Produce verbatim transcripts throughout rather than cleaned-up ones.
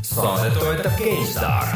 Saadet toetab GameStar.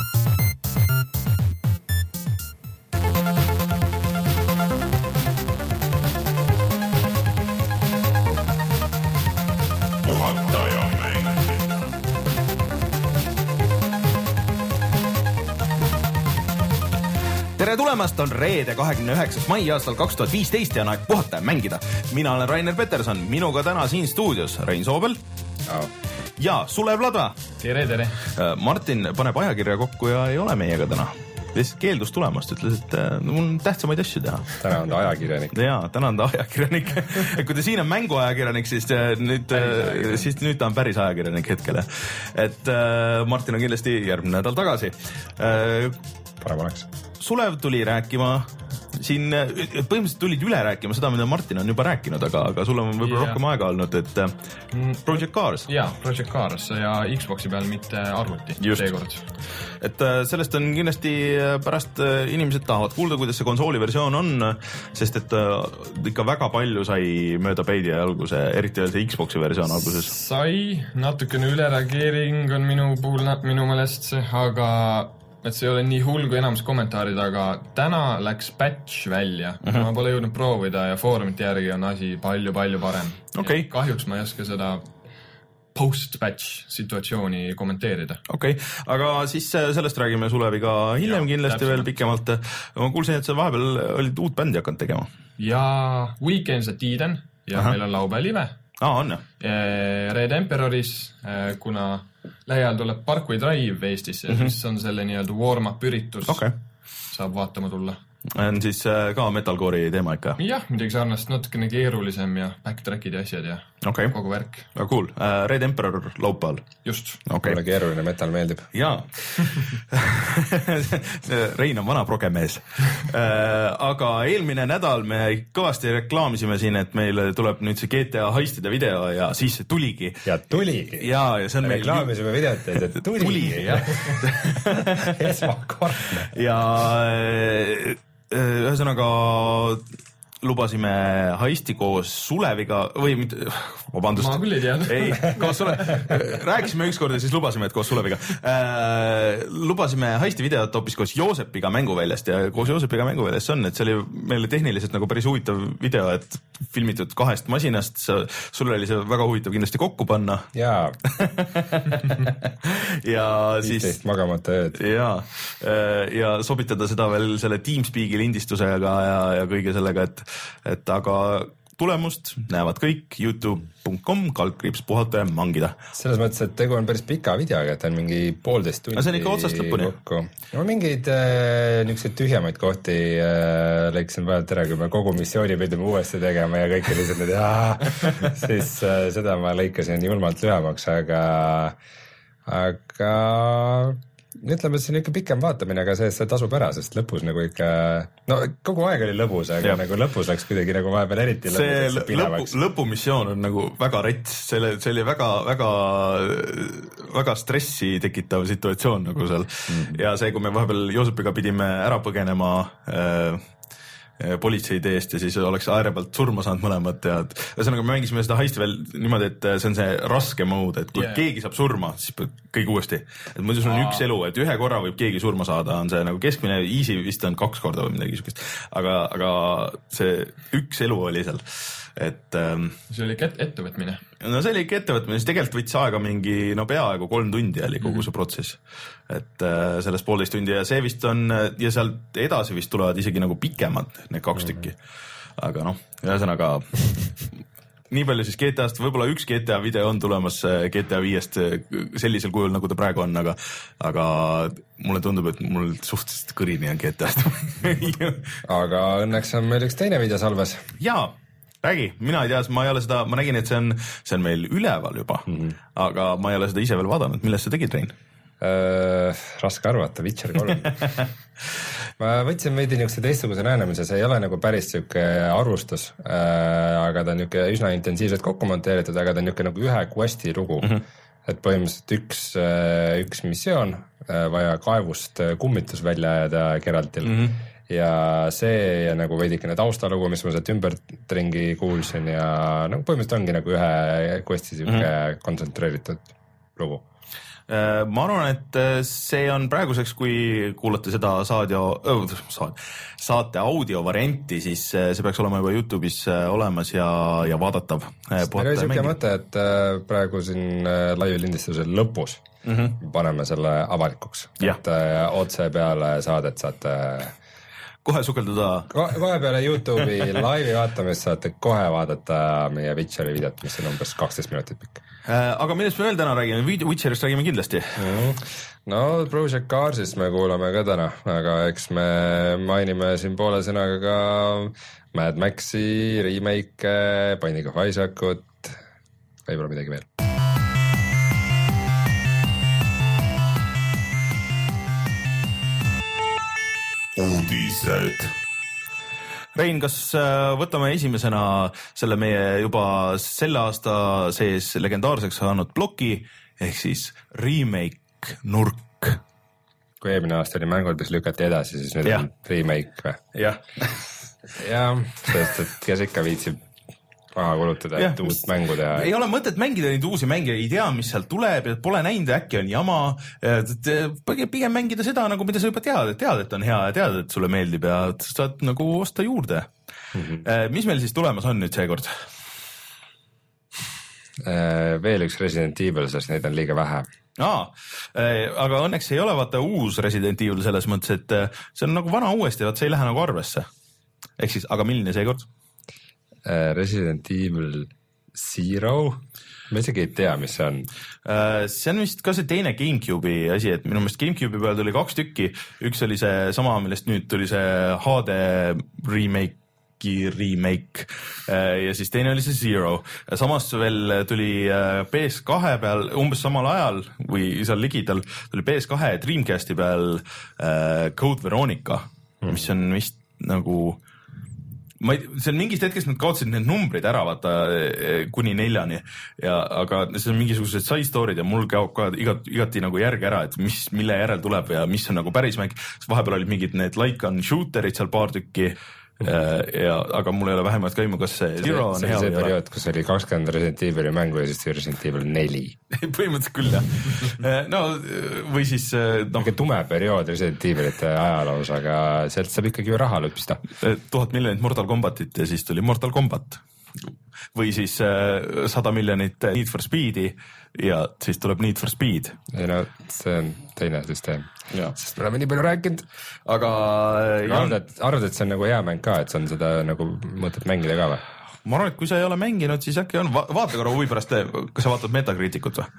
Tere tulemast, on reede kahekümne üheksas mai aastal kaks tuhat viisteist ja on aeg puhata ja mängida. Mina olen Rainer Peterson, minuga täna siin stuudios Rein Soobel oh. ja Sulev Ladva. Tere, tere. Martin paneb ajakirja kokku ja ei ole meiega täna. Lihtsalt keeldus tulemast, ütles, et mul on tähtsamaid asju teha. Täna on ta ajakirjanik. Jaa, täna on ta ajakirjanik. Kui ta siin on mänguajakirjanik, siis nüüd, siis nüüd ta on päris ajakirjanik hetkel. Et Martin on kindlasti järgmine nädal tagasi. Parem oleks. Sulev tuli rääkima, siin põhimõtteliselt tulid üle rääkima seda, mida Martin on juba rääkinud, aga, aga sul on võib-olla yeah. rohkem aega olnud, et Project Cars. Jaa, Project Cars ja Xboxi peal mitte arvuti seekord. Et sellest on kindlasti pärast inimesed tahavad kuulda, kuidas see konsooli versioon on, sest et ikka väga palju sai mööda peidi alguse, eriti veel see Xboxi versioon alguses. Sai, natukene ülereageering on minu puhul minu meelest see, aga et see ei ole nii hull kui enamus kommentaarid, aga täna läks patch välja. Uh-huh. Ma pole jõudnud proovida ja foorumite järgi on asi palju-palju parem. Okay. Kahjuks ma ei oska seda post-patch situatsiooni kommenteerida. Okei, okay. Aga siis sellest räägime Suleviga hiljem ja, kindlasti täpselt. Veel pikemalt. Ma kuulsin, et sa vahepeal olid uut bändi hakanud tegema. Ja Weekends at Eden ja uh-huh. meil on laupäev live. Aa, on ja. Red Emperoris, kuna lähiajal tuleb Parkway Drive Eestisse, mm-hmm. siis on selle nii-öelda warm-up üritus. Okay. Saab vaatama tulla. On siis ka metalcore'i teema ikka? Jah, midagi sarnast, natukene keerulisem ja backtrackid ja asjad ja okay. kogu värk. Väga cool. Red Emperor laupäeval. Just. Okay. Mulle keeruline metal meeldib. Jaa. Rein on vana progemees. Aga eelmine nädal me kõvasti reklaamisime siin, et meil tuleb nüüd see G T A heistide video ja siis see tuligi. Ja tuligi. Jaa, ja see on meil... Reklaamisime videot, et tuligi. Tuligi, jah. Esmakordne. Ja... ühesõnaga lubasime heisti koos Suleviga või mitte, vabandust. Ma küll ei tead. Ei, koos Sule... Rääkisime ükskord ja siis lubasime, et koos Suleviga. Äh, lubasime heisti videot hoopis koos Joosepiga mänguväljast ja koos Joosepiga mänguväljast on, et see oli meile tehniliselt nagu päris huvitav video, et filmitud kahest masinast. Sul oli see väga huvitav kindlasti kokku panna. Jaa. ja siis... viisteist magamata ööd. Jaa. Ja sobitada seda veel selle Teamspeaki lindistusega ja, ja kõige sellega, et et aga tulemust näevad kõik youtube punkt com kaldkriips puhata ja mangida. Selles mõttes, et tegu on päris pika videoga, et on mingi poolteist tundi. See on ikka otsast lõpuni. No mingeid äh, niisuguseid tühjamaid kohti äh, lõiksin vahelt ära, kui me kogu missiooni pidime uuesti tegema ja kõik lihtsalt need jaa, siis äh, seda ma lõikasin julmalt lühemaks, aga aga ütleme, et see on ikka pikem vaatamine, aga see, see tasub ära, sest lõpus nagu ikka, no kogu aeg oli lõbus, aga ja. Nagu lõpus läks kuidagi nagu vahepeal eriti lõbus. See lõpu, lõpumissioon on nagu väga rets, see, see oli väga, väga, väga stressi tekitav situatsioon nagu seal. Mm-hmm. Ja see, kui me vahepeal Joosepiga pidime ära põgenema äh, politseide eest ja siis oleks aere pealt surma saanud mõlemad ja ühesõnaga me mängisime seda heisti veel niimoodi, et see on see raske mode, et kui yeah. keegi saab surma, siis kõik uuesti. Et muidu sul on Aa. üks elu, et ühe korra võib keegi surma saada, on see nagu keskmine, easy vist on kaks korda või midagi sükest. Aga, aga see üks elu oli seal. Et, ähm, see oli ikka ettevõtmine. No see oli ikka ettevõtmine, siis tegelikult võttis aega mingi, no peaaegu kolm tundi oli kogu see protsess. Et äh, sellest poolteist tundi ja see vist on, ja sealt edasi vist tulevad isegi nagu pikemad need kaks tükki. Aga noh, ühesõnaga nii palju siis G T A-st, võib-olla üks G T A video on tulemas G T A viiest sellisel kujul, nagu ta praegu on, aga, aga mulle tundub, et mul suhteliselt kõrini on G T A-st. Aga õnneks on meil üks teine video salves. Jaa. Räägi, mina ei tea, ma ei ole seda, ma nägin, et see on, see on meil üleval juba, mm-hmm. aga ma ei ole seda ise veel vaadanud. Millest sa tegid, Rein? Äh, raske arvata, Witcher kolm. Ma võtsin veidi niisuguse teistsuguse lähenemise, see ei ole nagu päris niisugune arvustus, äh, aga ta on niisugune üsna intensiivselt kokku monteeritud, aga ta on niisugune nagu ühe questi lugu. Mm-hmm. Et põhimõtteliselt üks, üks missioon, vaja kaevust kummitus välja ajada Geraltil. Mm-hmm. Ja see ja nagu veidikene taustalugu, mis ma sealt ümbertringi kuulsin ja nagu põhimõtteliselt ongi nagu ühe questi siuke mm-hmm. kontsentreeritud lugu? Ma arvan, et see on praeguseks, kui kuulate seda saadio, oh, saate audio varianti, siis see peaks olema juba YouTube'is olemas ja, ja vaadatav. Meil oli siuke mõte, et praegu siin laivi lindistuse lõpus mm -hmm. paneme selle avalikuks, et otse peale saadet saate kohe sukelduda. Ko kohe peale YouTube'i laivi vaatamist saate kohe vaadata meie Witcheri videot, mis on umbes kaksteist minutit pikk. Aga millest me veel täna räägime? Witcherist räägime kindlasti. Mm. No Project Carsist me kuulame ka täna, aga eks me mainime siin poole sõnaga ka Mad Maxi, remake, Binding of Isaacut, võib-olla midagi veel. Uudised. Rein, kas võtame esimesena selle meie juba selle aasta sees legendaarseks saanud ploki ehk siis remake nurk? Kui eelmine aasta oli mängud, mis lükati edasi, siis nüüd ja. on remake või? Jah. jah, sest et kes ikka viitsib raha kulutada, et uut mängu teha. Ei ole mõtet mängida neid uusi mänge, ei tea, mis sealt tuleb ja pole näinud, äkki on jama. Pigem mängida seda, nagu mida sa juba tead, et tead, et on hea ja tead, et sulle meeldib ja saad nagu osta juurde. Mm -hmm. Mis meil siis tulemas on nüüd seekord? Veel üks Resident Evil, sest neid on liiga vähe. Aa, aga õnneks ei ole vaata uus Resident Evil selles mõttes, et see on nagu vana uuesti, vaat see ei lähe nagu arvesse. Ehk siis, aga milline seekord? Resident Evil Zero, ma isegi ei tea, mis see on. See on vist ka see teine GameCube'i asi, et minu meelest GameCube'i peal tuli kaks tükki, üks oli see sama, millest nüüd tuli see H D remake'i remake ja siis teine oli see Zero. Samas veel tuli P S kahe peal umbes samal ajal või seal ligidal tuli P S kahe Dreamcasti peal Code Veronica, mis on vist nagu ma ei, see on mingist hetkest nad kaotsid need numbrid ära, vaata, kuni neljani ja, aga see on mingisugused side story'd ja mul käib ka igat, igati nagu järg ära, et mis, mille järel tuleb ja mis on nagu päris mäng. Vahepeal olid mingid need like-on shooterid seal paar tükki ja, aga mul ei ole vähemalt ka ilma, kas see Zero on see hea see periood, kus oli kakskümmend Resident Evil'i mängu ja siis Resident Evil neli. Põhimõtteliselt küll, jah. No, või siis no, tume periood Resident Evil'ite ajaloos, aga sealt saab ikkagi ju raha lõpista. Tuhat miljonit Mortal Kombatit ja siis tuli Mortal Kombat. Või siis sada miljonit Need for Speed'i ja siis tuleb Need for Speed. Ei no, see on teine süsteem. Sest me oleme nii palju rääkinud. Aga arvad, arvad, et see on nagu hea mäng ka, et see on seda nagu mõtet mängida ka või? Ma arvan, et kui sa ei ole mänginud, siis äkki on. Va vaata korra huvi pärast, kas sa vaatad Metacriticut või?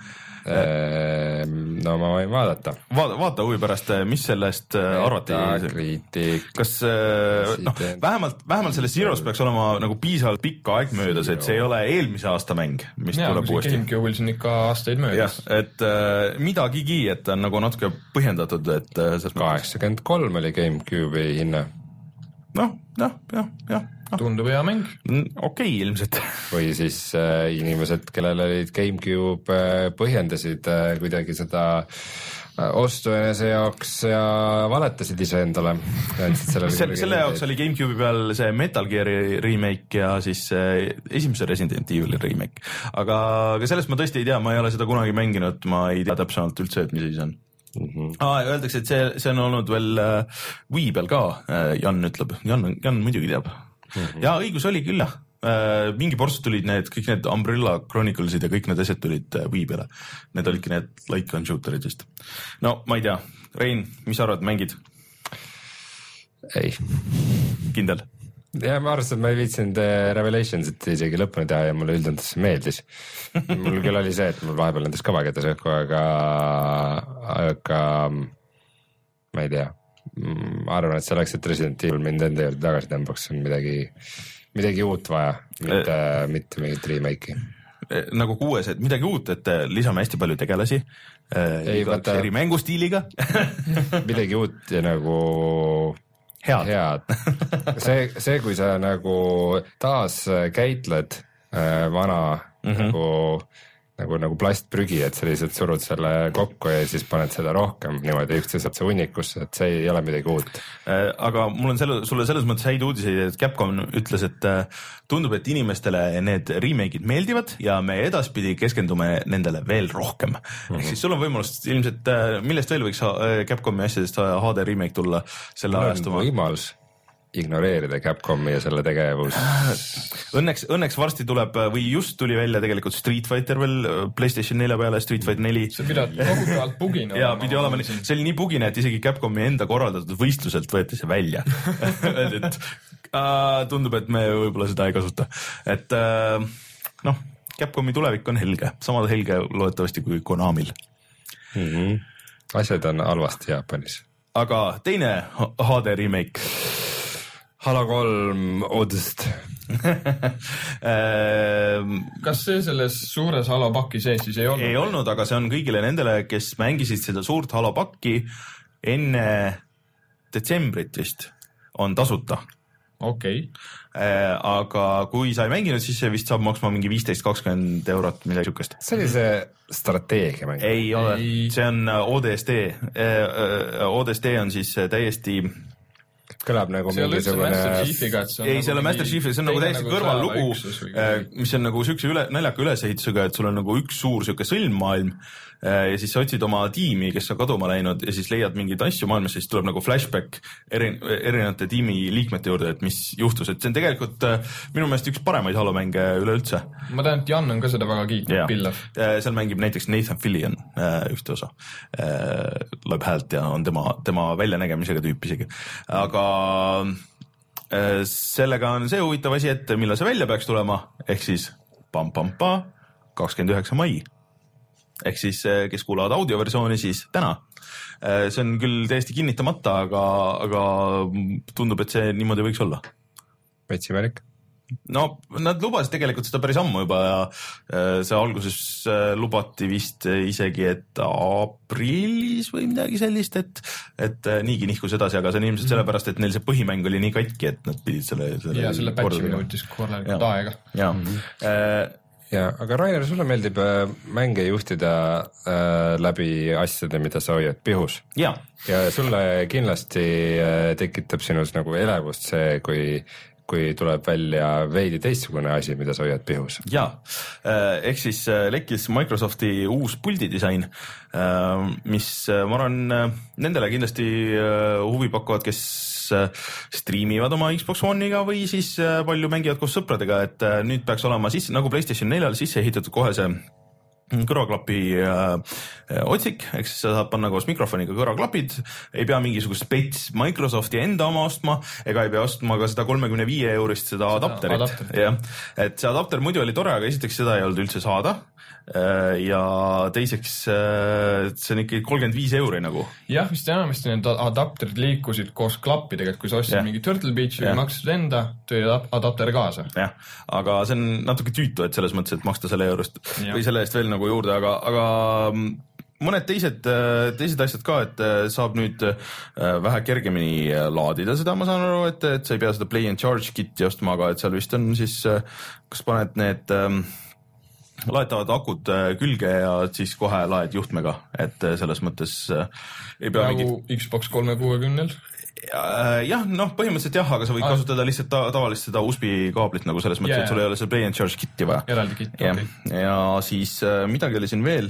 No ma võin vaadata. Vaata, vaata huvi pärast, mis sellest arvati? Metacritic. Kas no, vähemalt, vähemalt selles Zeros peaks olema nagu piisavalt pikka aeg möödas, et see ei ole eelmise aasta mäng, mis ja, tuleb uuesti. GameCube'il siin ikka aastaid möödas. Ja, et äh, midagigi, et on nagu natuke põhjendatud, et äh, kaheksakümmend kolm oli GameCube'i hinna. Noh, jah, jah, jah. No. Tundub hea mäng. Okei, okay, ilmselt. Või siis äh, inimesed, kellel olid GameCube äh, põhjendasid äh, kuidagi seda äh, ostu enese jaoks ja valetasid ise endale. selle, selle jaoks oli GameCube'i peal see Metal Gear'i remake ja siis äh, esimese Resident Evil'i remake. Aga, aga sellest ma tõesti ei tea, ma ei ole seda kunagi mänginud, ma ei tea täpsemalt üldse, et mis siis on. Mm -hmm. ah, öeldakse, et see, see on olnud veel äh, Wii peal ka, äh, Jan ütleb. Jan, Jan muidugi teab. Mm -hmm. Ja õigus oli küll jah. Äh, mingi ports tulid need, kõik need Umbrella Chroniclesid ja kõik need asjad tulid äh, Wii peale. Need olidki need like-on shooterid vist. No ma ei tea. Rein, mis sa arvad, mängid? Ei. Kindel? Ja ma arvasin, et ma ei viitsinud Revelationsit isegi lõpuni teha ja mulle üldendus see meeldis. Mul küll oli see, et mul vahepeal nendes kavaketas õhku, aga, aga ma ei tea. Ma arvan, et selleks, et Resident Evil mind enda juurde tagasi tõmbaks, on midagi, midagi uut vaja, mitte, e mitte mingit remake'i. Nagu kuues, et midagi uut, et lisame hästi palju tegelasi. Ei, vaata... eri mängustiiliga. midagi uut ja nagu... head, head. see, see, kui sa nagu taas käitled äh, vana mm -hmm. nagu nagu, nagu plastprügi, et sa lihtsalt surud selle kokku ja siis paned seda rohkem niimoodi üksteisetse hunnikusse, et see ei ole midagi uut. Aga mul on selle, sulle selles mõttes häid uudiseid, et Capcom ütles, et tundub, et inimestele need remake'id meeldivad ja me edaspidi keskendume nendele veel rohkem. Mm-hmm. Ehk siis sul on võimalus ilmselt, millest veel võiks Capcomi asjadest H D remake tulla selle ajastuma? Võimalus ignoreerida Capcomi ja selle tegevus. Õnneks, õnneks varsti tuleb või just tuli välja tegelikult Street Fighter veel PlayStation nelja peale, Street Fighter neli. See pidad kohutavalt bugine. Jaa, pidi olema, see oli nii bugine, et isegi Capcomi enda korraldatud võistluselt võeti see välja. et äh, tundub, et me võib-olla seda ei kasuta. Et äh, noh, Capcomi tulevik on helge, samad helge loodetavasti kui Konamil. Mm-hmm. Asjad on halvasti Jaapanis. Aga teine H D remake. Halo kolm Odyssey. Kas see selles suures Halo pakki sees siis ei olnud? Ei olnud, aga see on kõigile nendele, kes mängisid seda suurt Halo pakki enne detsembrit vist, on tasuta. Okei. Okay. Aga kui sa ei mänginud, siis see vist saab maksma mingi viisteist kakskümmend eurot, midagi sükest. See oli see strateegia mäng? Ei ole, see on O D S D. O D S D on siis täiesti... Kõlab nagu see mingisugune... ei, see on Master Chiefiga, see on nagu täiesti kõrvallugu, mis on nagu sükse üle, naljaka ülesehitusega, et sul on nagu üks suur süke sõlmmaailm ja siis sa otsid oma tiimi, kes on kaduma läinud ja siis leiad mingeid asju maailmas, siis tuleb nagu flashback eri, erinevate tiimi liikmete juurde, et mis juhtus, et see on tegelikult minu meelest üks paremaid Halo mänge üleüldse. Ma tean, et Jan on ka seda väga kiitnud, Pillav. Seal mängib näiteks Nathan Fillion ühte osa, loeb häält ja on tema, tema väljanägemisega tüüp isegi, aga sellega on see huvitav asi, et millal see välja peaks tulema, ehk siis pam-pam-pa kakskümmend üheksa mai. Ehk siis, kes kuulavad audioversiooni, siis täna. See on küll täiesti kinnitamata, aga, aga tundub, et see niimoodi võiks olla. Vetsimärik? No, nad lubasid tegelikult seda päris ammu juba ja see alguses lubati vist isegi, et aprillis või midagi sellist, et, et niigi nihkus edasi, aga see on ilmselt sellepärast, et neil see põhimäng oli nii katki, et nad pidid selle... selle ja selle patchimine võttis korralikult aega. Ja, mm-hmm. ja, aga Rainer, sulle meeldib mänge juhtida äh, läbi asjade, mida sa hoiad pihus. Ja. ja sulle kindlasti äh, tekitab sinus nagu elevust see, kui kui tuleb välja veidi teistsugune asi, mida sa hoiad pihus. Jaa, ehk siis lekkis Microsofti uus puldidisain, mis ma arvan nendele kindlasti huvi pakuvad, kes striimivad oma Xbox One'iga või siis palju mängivad koos sõpradega, et nüüd peaks olema sisse, nagu PlayStation neljal sisse ehitatud kohe see kõrvaklapi äh, otsik, ehk siis sa saad panna koos mikrofoniga kõrvaklapid, ei pea mingisugust spets Microsofti enda oma ostma, ega ei pea ostma ka seda kolmekümne viie eurist seda, seda adapterit. Adapter. Ja, et see adapter muidu oli tore, aga esiteks seda ei olnud üldse saada ja teiseks see on ikkagi kolmkümmend viis euri nagu. Jah, vist enamasti need adapterid liikusid koos klappidega, et kui sa ostsid mingi Turtle Beach või maksid enda, tõi adapter kaasa. Jah, aga see on natuke tüütu, et selles mõttes, et maksta selle eurust või selle eest veel nagu juurde, aga, aga mõned teised, teised asjad ka, et saab nüüd vähe kergemini laadida seda, ma saan aru, et, et sa ei pea seda Play and Charge kit'i ostma, aga et seal vist on siis, kas paned need laetavad akud külge ja siis kohe laed juhtmega, et selles mõttes ei pea nagu mingi... Xbox kolme kuuekümnel? Jah, noh, põhimõtteliselt jah, aga sa võid ah. kasutada lihtsalt ta tavalist seda U S B kaablit nagu selles mõttes, yeah. et sul ei ole seda Play and Charge kit'i vaja. Eraldi kitt, okei. Okay. Ja siis midagi oli siin veel,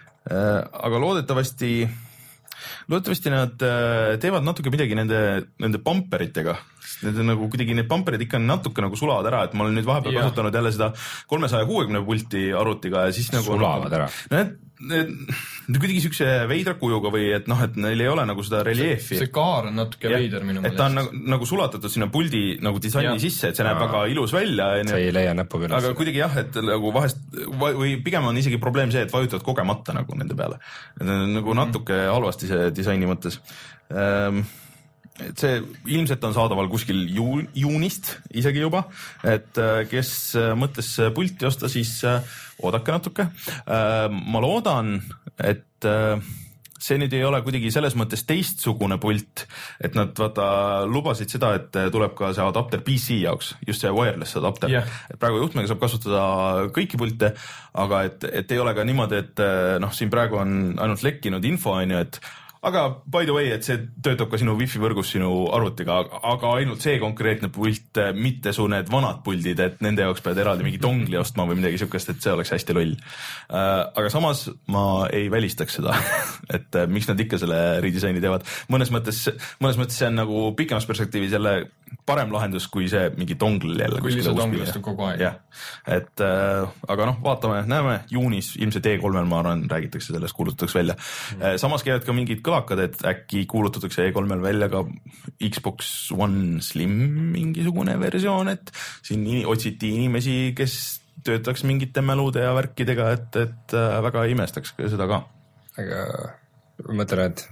aga loodetavasti, loodetavasti nad teevad natuke midagi nende, nende bumperitega. Need on nagu kuidagi need bumperid ikka natuke nagu sulavad ära, et ma olen nüüd vahepeal ja. kasutanud jälle seda kolmesaja kuuekümne pulti arvutiga ja siis nagu... Sulavad ära? No need, need, need kuidagi siukse veidra kujuga või et noh, et neil ei ole nagu seda reljeefi. See, see kaar on natuke ja, veider minu meelest. Et ta on nagu, nagu sulatatud sinna puldi nagu disaini ja. sisse, et see näeb väga ilus välja. See ei leia näpuga üles. Aga kuidagi jah, et nagu vahest või pigem on isegi probleem see, et vajutavad kogemata nagu nende peale. Nagu natuke mm. halvasti see disaini mõttes. Ähm, et see ilmselt on saadaval kuskil juun, juunist isegi juba, et kes mõtles pulti osta, siis oodake natuke. Ma loodan, et see nüüd ei ole kuidagi selles mõttes teistsugune pult, et nad vaata lubasid seda, et tuleb ka see adapter P C jaoks, just see wireless adapter yeah.. et praegu juhtmega saab kasutada kõiki pilte, aga et, et ei ole ka niimoodi, et noh, siin praegu on ainult lekkinud info, on ju, et aga by the way, et see töötab ka sinu wifi võrgus sinu arvutiga, aga ainult see konkreetne pult, mitte su need vanad puldid, et nende jaoks pead eraldi mingi dongli ostma või midagi sihukest, et see oleks hästi loll. Aga samas ma ei välistaks seda, et miks nad ikka selle redisaini teevad. Mõnes mõttes, mõnes mõttes see on nagu pikemas perspektiivis jälle parem lahendus kui see mingi dongl jälle. Kui see dongl istub kogu aeg. Ja. Et, aga noh, vaatame, näeme, juunis ilmselt E kolmel ma arvan, räägitakse sellest, kuulutatakse välja. Mm. Samas käivad ka mingid kõlakad, et äkki kuulutatakse E kolmel välja ka Xbox One Slim mingisugune versioon, et siin otsiti inimesi, kes töötaks mingite mälude ja värkidega, et, et väga imestaks seda ka. Aga mõtlen, et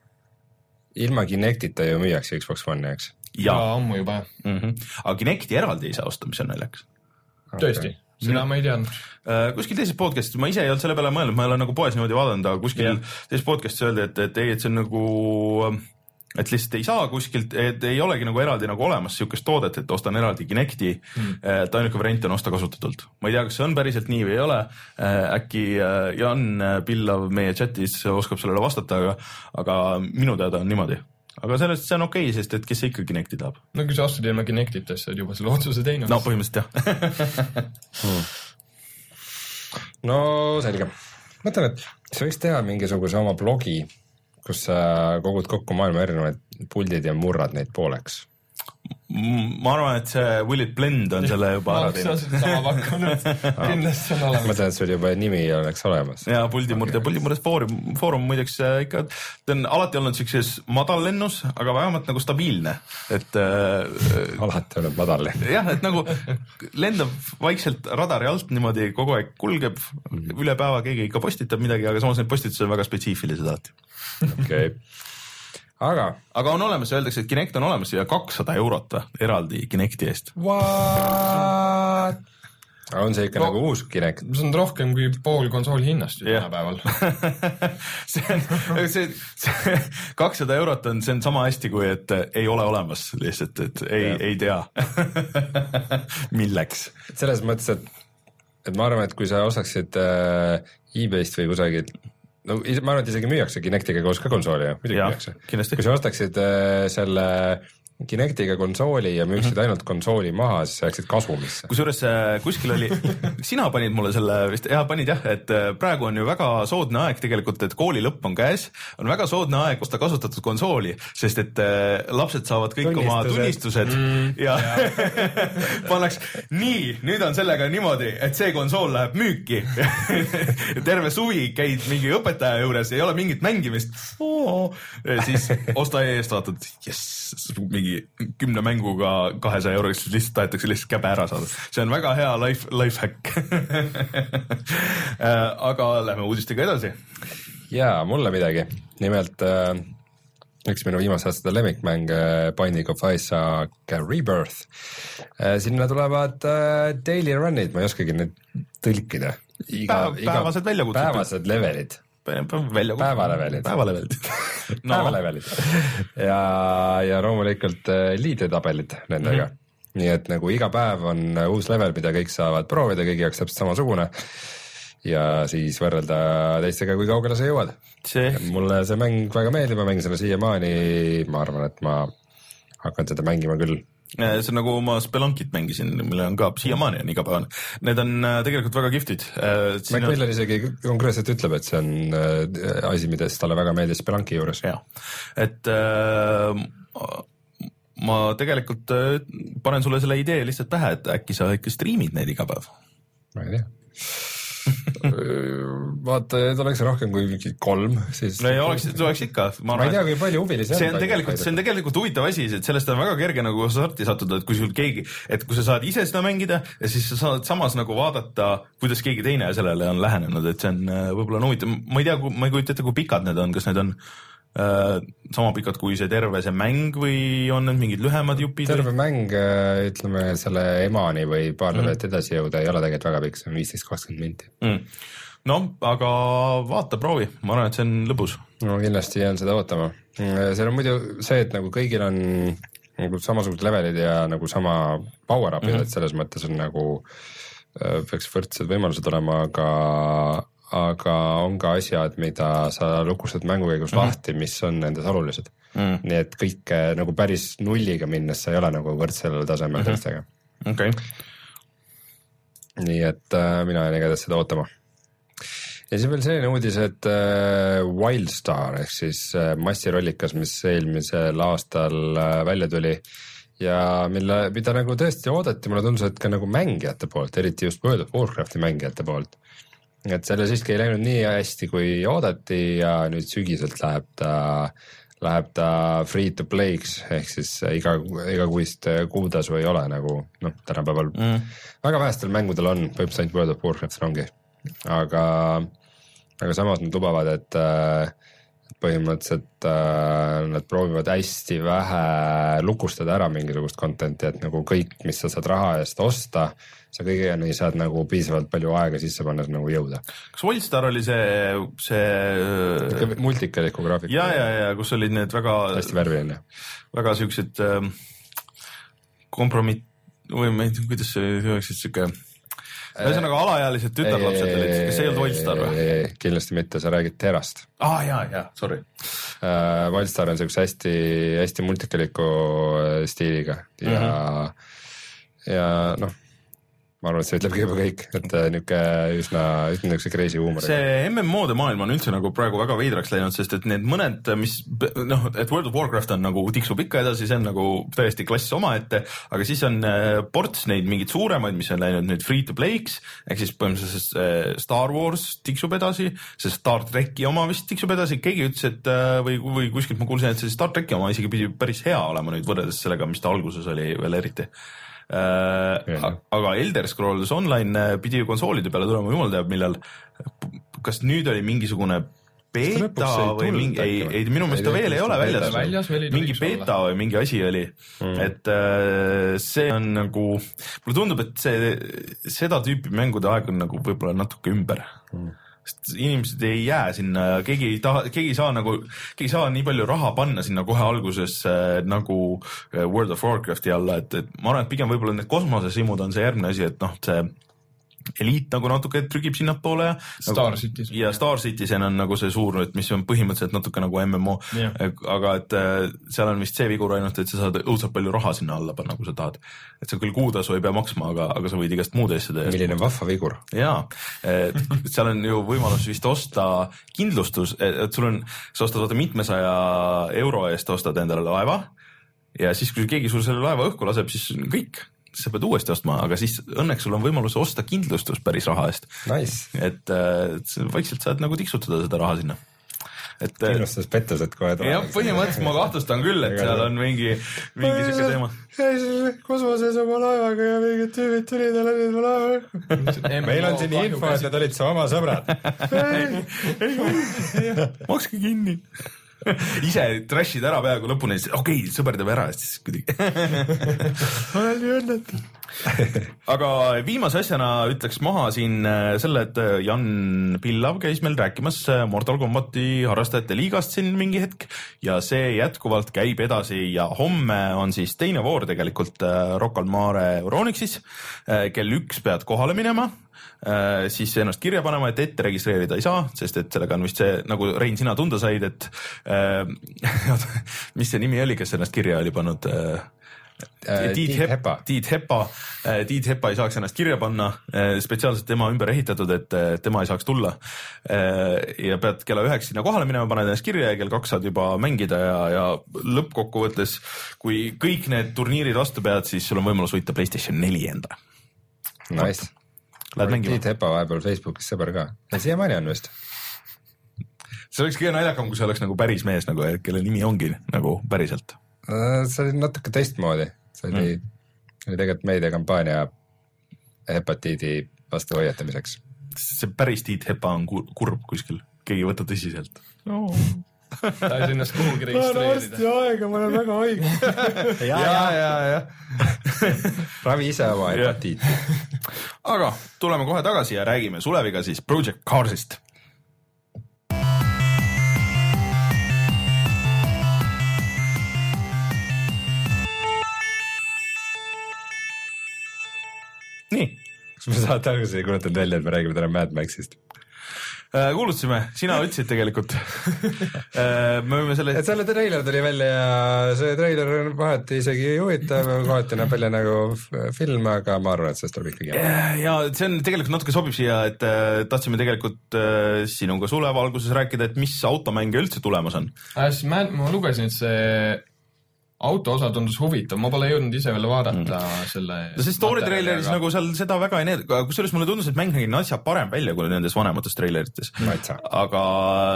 ilma Kinectita ju müüakse Xbox One, eks? Ja, ja ammu juba. Mm-hmm. Aga Kinecti eraldi ei saa osta, mis on naljakas. Tõesti, okay. Seda ma ei teadnud. Kuskil teises podcastis, ma ise ei olnud selle peale mõelnud, ma ei ole nagu poes niimoodi vaadanud, aga kuskil yeah. teises podcastis öeldi, et, et ei, et see on nagu, et lihtsalt ei saa kuskilt, et ei olegi nagu eraldi nagu olemas sihukest toodet, et ostan eraldi Kinecti, mm. et ainuke variant on osta kasutatult. Ma ei tea, kas see on päriselt nii või ei ole, äkki Jan Pillav meie chatis oskab sellele vastata, aga, aga minu teada on niimoodi. Aga sellest see on okei, okay, sest et kes ikka Kinecti tahab? No kui sa astud ilma Kinectita, siis oled juba selle otsuse teinud. No põhimõtteliselt jah. hmm. No selge. Mõtlen, et sa võiks teha mingisuguse oma blogi, kus sa kogud kokku maailma erinevaid puldid ja murrad neid pooleks. Ma arvan, et see Will It Blend on selle juba ära teinud. Ma sama pakkunud, kindlasti on olemas. Mõtlen, et sul juba nimi oleks olemas. Ja puldimurd ja puldimurd foorum, foorum muideks ikka, ta on alati olnud siukses madal lennus, aga vähemalt nagu stabiilne. Et, äh, alati olnud madal lennus. Jah, et nagu lendab vaikselt radari alt niimoodi kogu aeg kulgeb, mm. üle päeva keegi ikka postitab midagi, aga samas need postitused on väga spetsiifilised alati. Okei. Okay. Aga aga on olemas, öeldakse, et Kinect on olemas ja kakssada eurot eraldi Kinecti eest. What? On see ikka no, nagu uus Kinect? See on rohkem kui pool konsooli hinnast ju yeah. tänapäeval. see on, see, see kakssada eurot on, see on sama hästi kui, et ei ole olemas lihtsalt, et ei, yeah. ei tea. Milleks? Selles mõttes, et, et ma arvan, et kui sa ostaksid äh, eBayst või kusagil, no ma arvan, et isegi müüakse Kinectiga koos ka konsooli ja muidugi müüakse. Kui sa ostaksid äh, selle Kinectiga konsooli ja müüksid mm-hmm. ainult konsooli maha, siis sa jääksid kasumisse. Kusjuures kuskil oli, sina panid mulle selle vist, jah panid jah, et praegu on ju väga soodne aeg tegelikult, et kooli lõpp on käes, on väga soodne aeg osta kasutatud konsooli, sest et lapsed saavad kõik Tunnistused. oma tunnistused mm, ja pannaks, nii, nüüd on sellega niimoodi, et see konsool läheb müüki. Terve suvi käid mingi õpetaja juures, ei ole mingit mängimist, oh, siis osta eest vaatad, jess, mingi kümne mänguga kahesaja euroks lihtsalt tahetakse lihtsalt käbe ära saada. See on väga hea life, life hack. Aga lähme uudistega edasi. Jaa, mulle midagi. Nimelt äh, üks minu viimase aastate lemmikmäng äh, Binding of Isaac Rebirth. Äh, sinna tulevad äh, daily run'id, ma ei oskagi neid tõlkida. Iga, Päev, päevased väljakutsed. Päevased levelid. Päevalevelid. Päevalevelid. No. Päevalevelid. Ja, ja loomulikult liidetabelid nendega. Mm-hmm. Nii et nagu iga päev on uus level, mida kõik saavad proovida, kõigi jaoks täpselt samasugune. Ja siis võrrelda teistega, kui kaugele sa jõuad. See... Mulle see mäng väga meeldib, ma mängin selle siiamaani. Ma arvan, et ma hakkan seda mängima küll. See on nagu ma Spelunkit mängisin, mille on ka siiamaani on igapäevane. Need on tegelikult väga kihvtid. Mac Miller on... isegi konkreetselt ütleb, et see on asi, mida talle väga meeldis Spelunki juures. Ja. Et äh, ma tegelikult panen sulle selle idee lihtsalt pähe, et äkki sa ikka striimid neid iga päev. Ma ei tea. Vaata, et oleks rohkem kui kolm, siis... No ei, oleks, oleks ikka. Ma, ma ei tea, kui palju huvilisi see on. Tegelikult, see on tegelikult huvitav asi, et sellest on väga kerge nagu sarti sattuda, et kui sul keegi, et kui sa saad ise seda mängida ja siis sa saad samas nagu vaadata, kuidas keegi teine sellele on lähenenud, et see on võib-olla huvitav. Ma ei tea, ma ei kujuta ette, kui pikad need on, kas need on äh, sama pikad kui see terve see mäng või on need mingid lühemad jupid? Terve mäng, ütleme, selle emani või paar levelit mm. edasi jõuda ei ole tegelikult väga pikk, see on viisteist kakskümmend minti. Mm. no aga vaata, proovi, ma arvan, et see on lõbus. No kindlasti jään seda ootama. See on muidu see, et nagu kõigil on nagu samasugused levelid ja nagu sama power up'id, mm-hmm. et selles mõttes on nagu peaks võrdsed võimalused olema, aga aga on ka asjad, mida sa lukustad mängu käigus mm-hmm. lahti, mis on nendes olulised. Mm. Nii et kõik nagu päris nulliga minnes sa ei ole nagu võrdsel tasemel mm-hmm. teistega. Okay. Nii et äh, mina olen igatahes seda ootama. Ja siis veel selline uudis, et äh, Wildstar ehk siis äh, massirollikas, mis eelmisel aastal äh, välja tuli ja mille, mida nagu tõesti oodati, mulle tundus, et ka nagu mängijate poolt, eriti just World of Warcrafti mängijate poolt. Et selle siiski ei läinud nii hästi, kui oodati ja nüüd sügiselt läheb ta läheb ta free to play'ks ehk siis iga, iga kuist kuutasu ei ole nagu, noh, tänapäeval mm. väga vähestel mängudel on, põhimõtteliselt ainult World of Warcraft ongi, aga, aga samas nad lubavad, et põhimõtteliselt nad proovivad hästi vähe lukustada ära mingisugust content'i, et nagu kõik, mis sa saad raha eest osta, sa kõigeni saad nagu piisavalt palju aega sisse panna nagu jõuda. Kas Wildstar oli see, see... multikaliku graafik? Ja, ja, ja, kus olid need väga... hästi värviline. Väga siuksed äh, kompromit... või ma ei tea, kuidas see öelks, et siuke... Ühesõnaga alaealised tütarlapsed olid, kas see ei olnud Wildstar või? Kindlasti mitte, sa räägid Terast. Ah, jaa, jaa, sorry. Uh, Wildstar on siukse hästi, hästi multikaliku stiiliga ja, mm-hmm. ja noh, ma arvan, et see ütlebki juba kõik, et niuke üsna, üsna niukse crazy huumoriga. See M M O-de maailm on üldse nagu praegu väga veidraks läinud, sest et need mõned, mis, noh, et World of Warcraft on nagu tiksub ikka edasi, see on nagu täiesti klass omaette, aga siis on ports neid mingid suuremaid, mis on läinud nüüd free to play'ks, ehk siis põhimõtteliselt Star Wars tiksub edasi, see Star Treki oma vist tiksub edasi, keegi ütles, et või, või kuskilt ma kuulsin, et see Star Treki oma isegi pidi päris hea olema nüüd võrreldes sellega, mis ta alguses oli veel eriti. Uh, aga Elder Scrolls Online pidi ju konsoolide peale tulema, jumal teab millal, kas nüüd oli mingisugune beeta või mingi, ei, ei, minu meelest ta veel ei ole väljas, väljas mingi beeta või mingi asi oli, mm. et uh, see on nagu, mulle tundub, et see, seda tüüpi mängude aeg on nagu võib-olla natuke ümber. Mm. Sest inimesed ei jää sinna, keegi ei taha, keegi ei saa nagu, keegi ei saa nii palju raha panna sinna kohe alguses äh, nagu World of Warcrafti alla, et, et ma arvan, et pigem võib-olla need kosmosesimud on see järgmine asi, et noh, see Elite nagu natuke trügib sinna poole ja Star nagu, Citizen ja Star Citizen on nagu see suur, et mis on põhimõtteliselt natuke nagu M M O yeah. aga et seal on vist see vigur ainult, et sa saad õudselt palju raha sinna alla panna, kui sa tahad, et sa küll kuutasu ei pea maksma, aga, aga sa võid igast muud asjade milline vahva vigur. Jaa, et seal on ju võimalus vist osta kindlustus, et sul on, sa ostad vaata mitmesaja euro eest ostad endale laeva ja siis kui keegi sul selle laeva õhku laseb, siis kõik sa pead uuesti ostma, aga siis õnneks sul on võimalus osta kindlustus päris raha eest. Nice. Et, et vaikselt saad nagu tiksutada seda raha sinna. Et, kindlustus pettused kohe tuleb. Jah, põhimõtteliselt ma kahtlustan küll, et seal on mingi, mingi siuke teema. Kosmoses oma laevaga ja mingid tüübid tulid ja läbid oma laevaga. Meil on siin info, et need olid su oma sõbrad. Makske kinni. Ise trashid ära peaaegu lõpuni, okei, okay, sõber teeb ära, siis kuidagi. Olen nii õnnetud. Aga viimase asjana ütleks maha siin selle, et Jan Pillav käis meil rääkimas Mortal Combati harrastajate liigast siin mingi hetk ja see jätkuvalt käib edasi ja homme on siis teine voor tegelikult Rocca al Mare Euronixis. Kell üks pead kohale minema. Äh, siis ennast kirja panema, et ette registreerida ei saa, sest et sellega on vist see, nagu Rein, sina tunda said, et äh, mis see nimi oli, kes ennast kirja oli pannud äh, Tiit Hepa, Tiit Hepa, Tiit Hepa ei saaks ennast kirja panna, spetsiaalselt tema ümber ehitatud, et tema ei saaks tulla ja pead kella üheks sinna kohale minema, paned ennast kirja ja kell kaks saad juba mängida ja, ja lõppkokkuvõttes, kui kõik need turniirid vastu pead, siis sul on võimalus võita PlayStation neli enda. Nice. Lähed mängima. Tiit Hepa vahepeal Facebookis sõber ka. Siiamaani on vist. See oleks kõige naljakam, kui see oleks nagu päris mees, nagu, kelle nimi ongi nagu päriselt. See oli natuke teistmoodi. See oli, mm. oli tegelikult meediakampaania hepatiidi vastu hoiatamiseks. See päris Tiit Hepa on kurb kuskil. Keegi võtta tõsiselt. No. ta ei saa ennast kuhugi registreerida. aega, ma olen väga haige. ja, ja, ja, ja. Ravi ise oma hepatiiti. Aga tuleme kohe tagasi ja räägime Suleviga siis Project Carsist. Nii. Kas me saate alguses ei kuulutanud välja, et me räägime täna Mad Maxist? Kuulutasime, sina ütlesid tegelikult. Me võime selle... Et selle treiler tuli välja ja see treiler on kohati isegi huvitav, kohati näeb välja nagu film, aga ma arvan, et sellest tuleb ikkagi. Ja see on tegelikult natuke sobib siia, et tahtsime tegelikult sinuga Suleva alguses rääkida, et mis automänge üldse tulemas on. Ma, ma lugesin, et see auto osa tundus huvitav, ma pole jõudnud ise veel vaadata mm. selle... No see story traileris aga... nagu seal seda väga ei näe, kusjuures mulle tundus, et mäng nägi asja parem välja kui nendes vanemates trailerites. Aga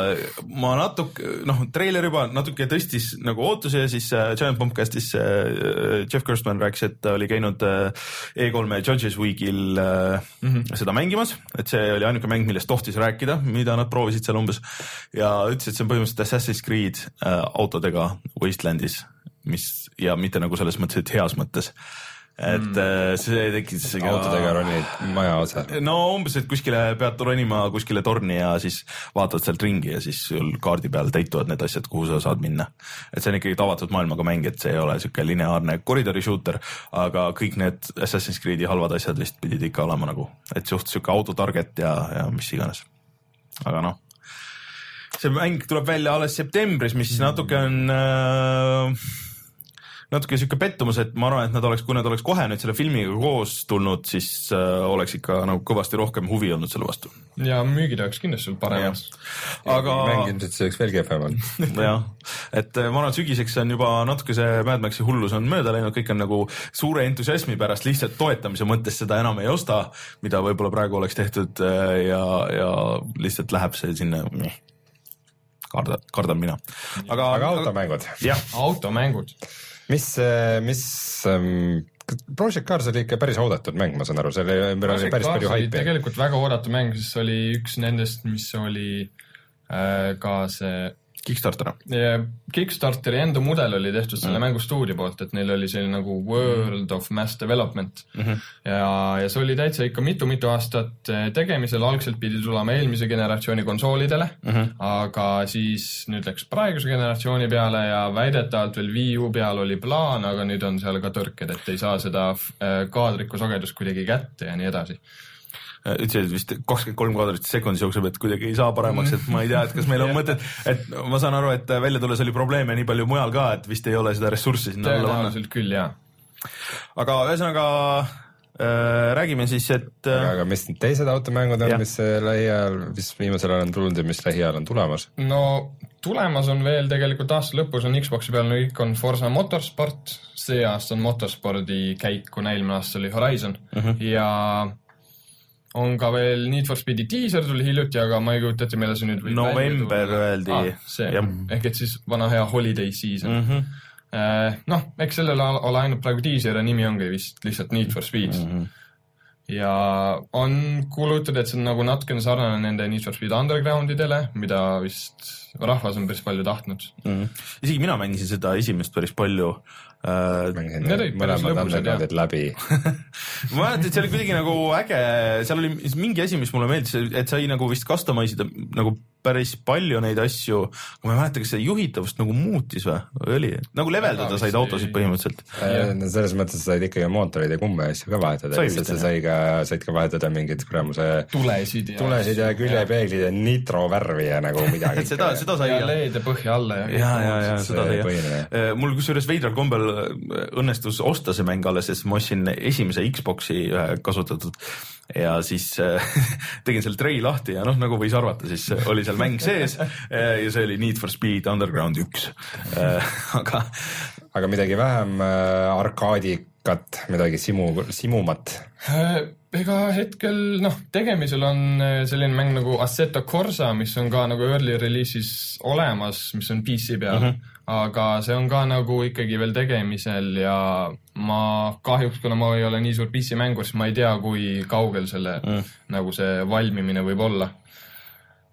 ma natuke, noh, trailer juba natuke tõstis nagu ootusi ja siis Giant Bombcastis Jeff Gerstmann rääkis, et ta oli käinud E kolme Judges Weekil mm-hmm. seda mängimas, et see oli ainuke mäng, millest tohtis rääkida, mida nad proovisid seal umbes ja ütles, et see on põhimõtteliselt Assassin's Creed autodega Wastelandis, mis ja mitte nagu selles mõttes, et heas mõttes. Et mm. see tekitas ka... Autodega ronid maja otsa. No umbes, et kuskile pead ronima kuskile torni ja siis vaatad sealt ringi ja siis sul kaardi peal täituvad need asjad, kuhu sa saad minna. Et see on ikkagi tavatud maailmaga mäng, et see ei ole siuke lineaarne koridori shooter, aga kõik need Assassin's Creed'i halvad asjad vist pidid ikka olema nagu, et suht siuke autotarget ja, ja mis iganes. Aga noh, see mäng tuleb välja alles septembris, mis natuke on... Äh, natuke siuke pettumus, et ma arvan, et nad oleks, kui nad oleks kohe nüüd selle filmiga koos tulnud, siis äh, oleks ikka nagu kõvasti rohkem huvi olnud selle vastu. Ja müügid oleks kindlasti sul paremas. Aga... Mänginud, et see oleks veel kehvem on. jah, et ma arvan, et sügiseks on juba natuke see Mad Maxi hullus on mööda läinud, kõik on nagu suure entusiasmi pärast lihtsalt toetamise mõttes seda enam ei osta, mida võib-olla praegu oleks tehtud ja, ja lihtsalt läheb see sinna... Kardan, kardan mina. Aga, aga automängud. Jah, automängud. Mis, mis um, Project Cars oli ikka päris oodatud mäng, ma saan aru, selle ümber oli päris palju haipi. Tegelikult väga oodatud mäng, siis oli üks nendest, mis oli äh, ka see Kickstarter. Kickstarteri enda mudel oli tehtud selle mm. mängustuudio poolt, et neil oli selline nagu World of Mass Development mm-hmm. ja, ja see oli täitsa ikka mitu-mitu aastat tegemisel, algselt pidi tulema eelmise generatsiooni konsoolidele, mm-hmm. aga siis nüüd läks praeguse generatsiooni peale ja väidetavalt veel Wii U peal oli plaan, aga nüüd on seal ka tõrked, et ei saa seda kaadriku sagedust kuidagi kätte ja nii edasi. Ütlesid vist kakskümmend kolm kaadrit sekundis jookseb, et kuidagi ei saa paremaks, et ma ei tea, et kas meil on mõtet, et ma saan aru, et välja tulles oli probleeme nii palju mujal ka, et vist ei ole seda ressurssi sinna alla panna. Tõenäoliselt küll, jah. Aga ühesõnaga äh, räägime siis, et... Aga, aga mis teised automängud on, mis lähiajal, mis viimasel ajal on tulnud ja mis lähiajal on tulemas? No tulemas on veel tegelikult aasta lõpus on Xboxi peal nüüd on Forza Motorsport, see aasta on Motorspordi käik, kuna eelmine aasta oli Horizon uh-huh. ja... on ka veel Need for Speedi teaser tuli hiljuti, aga ma ei kujuta ette, mida see nüüd võib November öeldi. Ah, see, ehk et siis vana hea holiday season. Mm-hmm. Eh, noh, eks sellel ole ainult praegu teaser ja nimi ongi vist lihtsalt Need for Speed. Mm-hmm. Ja on kuulutud, et see on nagu natukene sarnane nende Need for Speed Undergroundidele, mida vist rahvas on päris palju tahtnud. Mm-hmm. Isegi mina mängisin seda esimest päris palju. Uh, mõlemad andmekoodid läbi. ma mäletan, et see oli kuidagi nagu äge, seal oli mingi asi, mis mulle meeldis, et sai nagu vist customise'ida nagu päris palju neid asju, kui ma ei mäleta, kas see juhitavust nagu muutis või, või oli, nagu leveldada said autosid põhimõtteliselt. No selles mõttes said ikkagi mootorid ja kumme asju ka vahetada, lihtsalt sa sai ka, said ka vahetada mingid kuramuse tulesid ja, tulesid ja küljepeeglid ja nitro värvi ja nagu midagi. seda, seda sai ja leede põhja alla. Ja, ja, ja, ja seda sai. Mul kusjuures veidral kombel õnnestus osta see mäng alles, sest ma ostsin esimese Xboxi kasutatud ja siis äh, tegin selle tray lahti ja noh, nagu võis arvata, siis oli seal mäng sees ja see oli Need for Speed Underground üks. Äh, aga... aga midagi vähem äh, arkaadikat, midagi simu, simumat? Ega hetkel, noh, tegemisel on selline mäng nagu Assetto Corsa, mis on ka nagu early release'is olemas, mis on P C peal, mm-hmm. aga see on ka nagu ikkagi veel tegemisel ja ma kahjuks, kuna ma ei ole nii suur P C mängur, siis ma ei tea, kui kaugel selle mm. nagu see valmimine võib olla.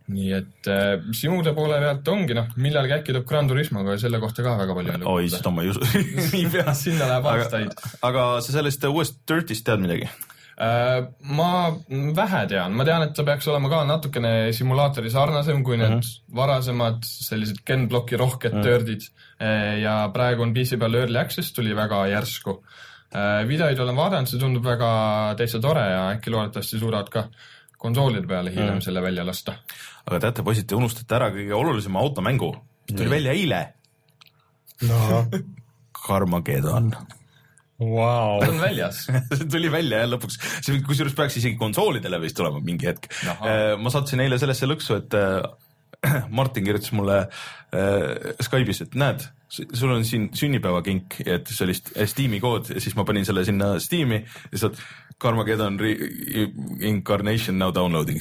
nii et äh, simude poole pealt ongi, noh, millalgi äkki tuleb Gran Turismo, aga selle kohta ka väga palju oi, seda ma ei usu. Nii pea. Sinna läheb aastaid. Aga, aga sa sellest uuest Dirtist tead midagi? Äh, ma vähe tean. Ma tean, et ta peaks olema ka natukene simulaatori sarnasem kui need uh-huh. varasemad sellised Ken Blocki rohked uh-huh. Dirtid. Ja praegu on P C peal Early Access, tuli väga järsku. Videoid olen vaadanud, see tundub väga täitsa tore ja äkki loodetavasti suudavad ka konsoolide peale hiljem mm. selle välja lasta. Aga teate, poisid, te unustate ära kõige olulisema automängu, mis tuli mm. välja eile. No. Carmageddon. Wow. See on väljas. See tuli välja ja lõpuks. See, kus juures peaks isegi konsoolidele vist tulema mingi hetk. Aha. Ma sattusin eile sellesse lõksu, et Martin kirjutas mulle äh, Skype'is, et näed, sul on siin sünnipäevakink, et sellist Steam'i kood ja siis ma panin selle sinna Steam'i ja saad Carmageddon re- Incarnation now downloading.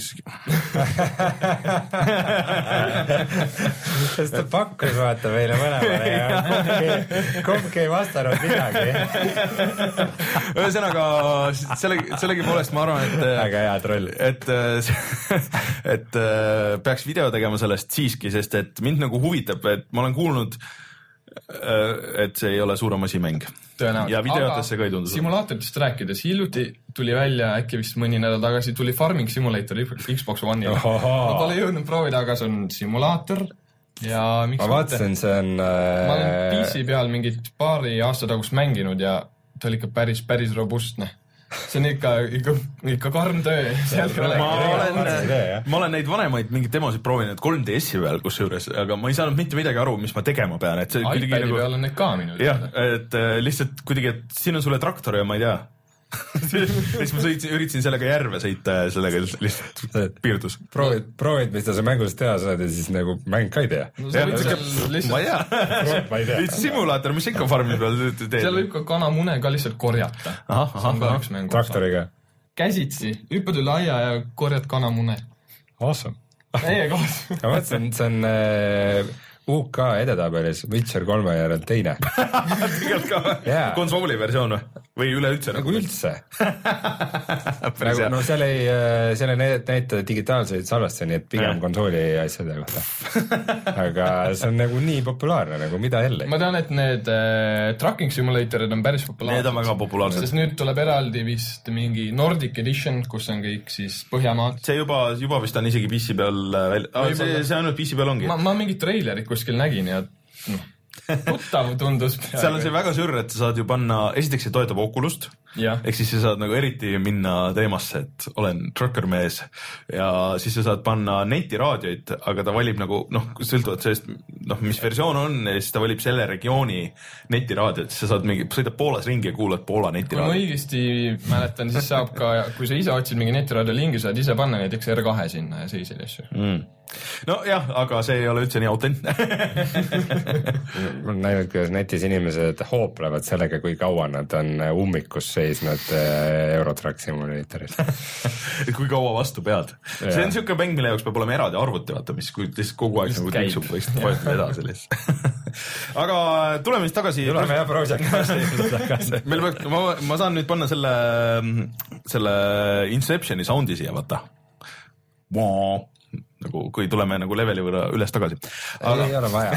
Sest ta pakkus vaata meile mõlemale ja kumbki ei vastanud midagi. Ühesõnaga, sellegi, sellegi poolest ma arvan, et väga hea troll. Et, et peaks video tegema sellest siiski, sest et mind nagu huvitab, et ma olen kuulnud, et see ei ole suurem asi mäng. Ja videotesse ka ei tundu. Simulaatoritest rääkides, hiljuti tuli välja, äkki vist mõni nädal tagasi, tuli Farming Simulator Xbox One'ile. Ma pole jõudnud proovida, aga see on simulaator ja miks ma vaatasin, see on... Äh... Ma olen P C peal mingit paari aasta tagust mänginud ja ta oli ikka päris, päris robustne. See on ikka, ikka, ikka karm töö. Ma olen, ma olen neid vanemaid mingid demosid proovinud kolm D S-i peal kus juures, aga ma ei saanud mitte midagi aru, mis ma tegema pean. Et see iPadi nagu... peal on need ka minu. Jah, et lihtsalt kuidagi, et siin on sulle traktor ja ma ei tea. siis ma sõitsin, üritasin sellega järve sõita ja sellega lihtsalt piirdus. Proovid, proovid, mis ta see mängus teha saad ja siis nagu mäng ka ei tea. No, ja, lihtsalt... ma ei tea. Simulaator, mis ikka farmi peal teed? Seal võib ka kanamune ka lihtsalt korjata. Aha, aha, aha. Traktoriga. Käsitsi, hüppad üle aia ja korjad kanamune. Awesome. Meie koos. Ma mõtlesin, see on... Äh... U K edetabelis Witcher kolme järel teine. Tegelikult ka yeah. Konsooli versioon või üleüldse? Nagu üldse. nagu, no seal ei, seal ei näita digitaalseid salvestajaid, nii et pigem yeah. konsooli asjade kohta. Aga see on nagu nii populaarne, nagu mida jälle. Ma tean, et need äh, tracking simulatorid on päris populaarsed. Need on väga populaarsed. Sest nüüd tuleb eraldi vist mingi Nordic Edition, kus on kõik siis Põhjamaad. See juba, juba vist on isegi P C peal veel. Ah, see, see ainult P C peal ongi. Ma, ma mingi trailerit kuskil nägin ja no, tuttav tundus. Seal on see väga sür, et sa saad ju panna, esiteks see toetab Oculust, ehk siis sa saad nagu eriti minna teemasse, et olen trucker mees ja siis sa saad panna netiraadioid, aga ta valib nagu, noh, sõltuvad sellest, noh, mis versioon on ja siis ta valib selle regiooni netiraadiot, siis sa saad mingi, sõidad Poolas ringi ja kuulad Poola netiraadiot. Kui ma õigesti mäletan, siis saab ka, kui sa ise otsid mingi netiraadio lingi, saad ise panna näiteks R kahe sinna ja selliseid asju. Mm. No jah, aga see ei ole üldse nii autentne. Ma olen näinud, kuidas netis inimesed hooplevad sellega, kui kaua nad on ummikus seisnud Eurotrack simulaatoris. Kui kaua vastu pead. Ja. See on siuke mäng, mille jaoks peab olema eraldi arvuti, vaata, mis kui kogu aeg nagu tiksub võiks edasi lihtsalt. Aga tuleme siis tagasi. Tuleme jah project. Meil peab, ma, ma saan nüüd panna selle, selle Inceptioni soundi siia, vaata. Wow. Nagu, kui tuleme nagu leveli võrra üles tagasi. Aga... ei ole vaja.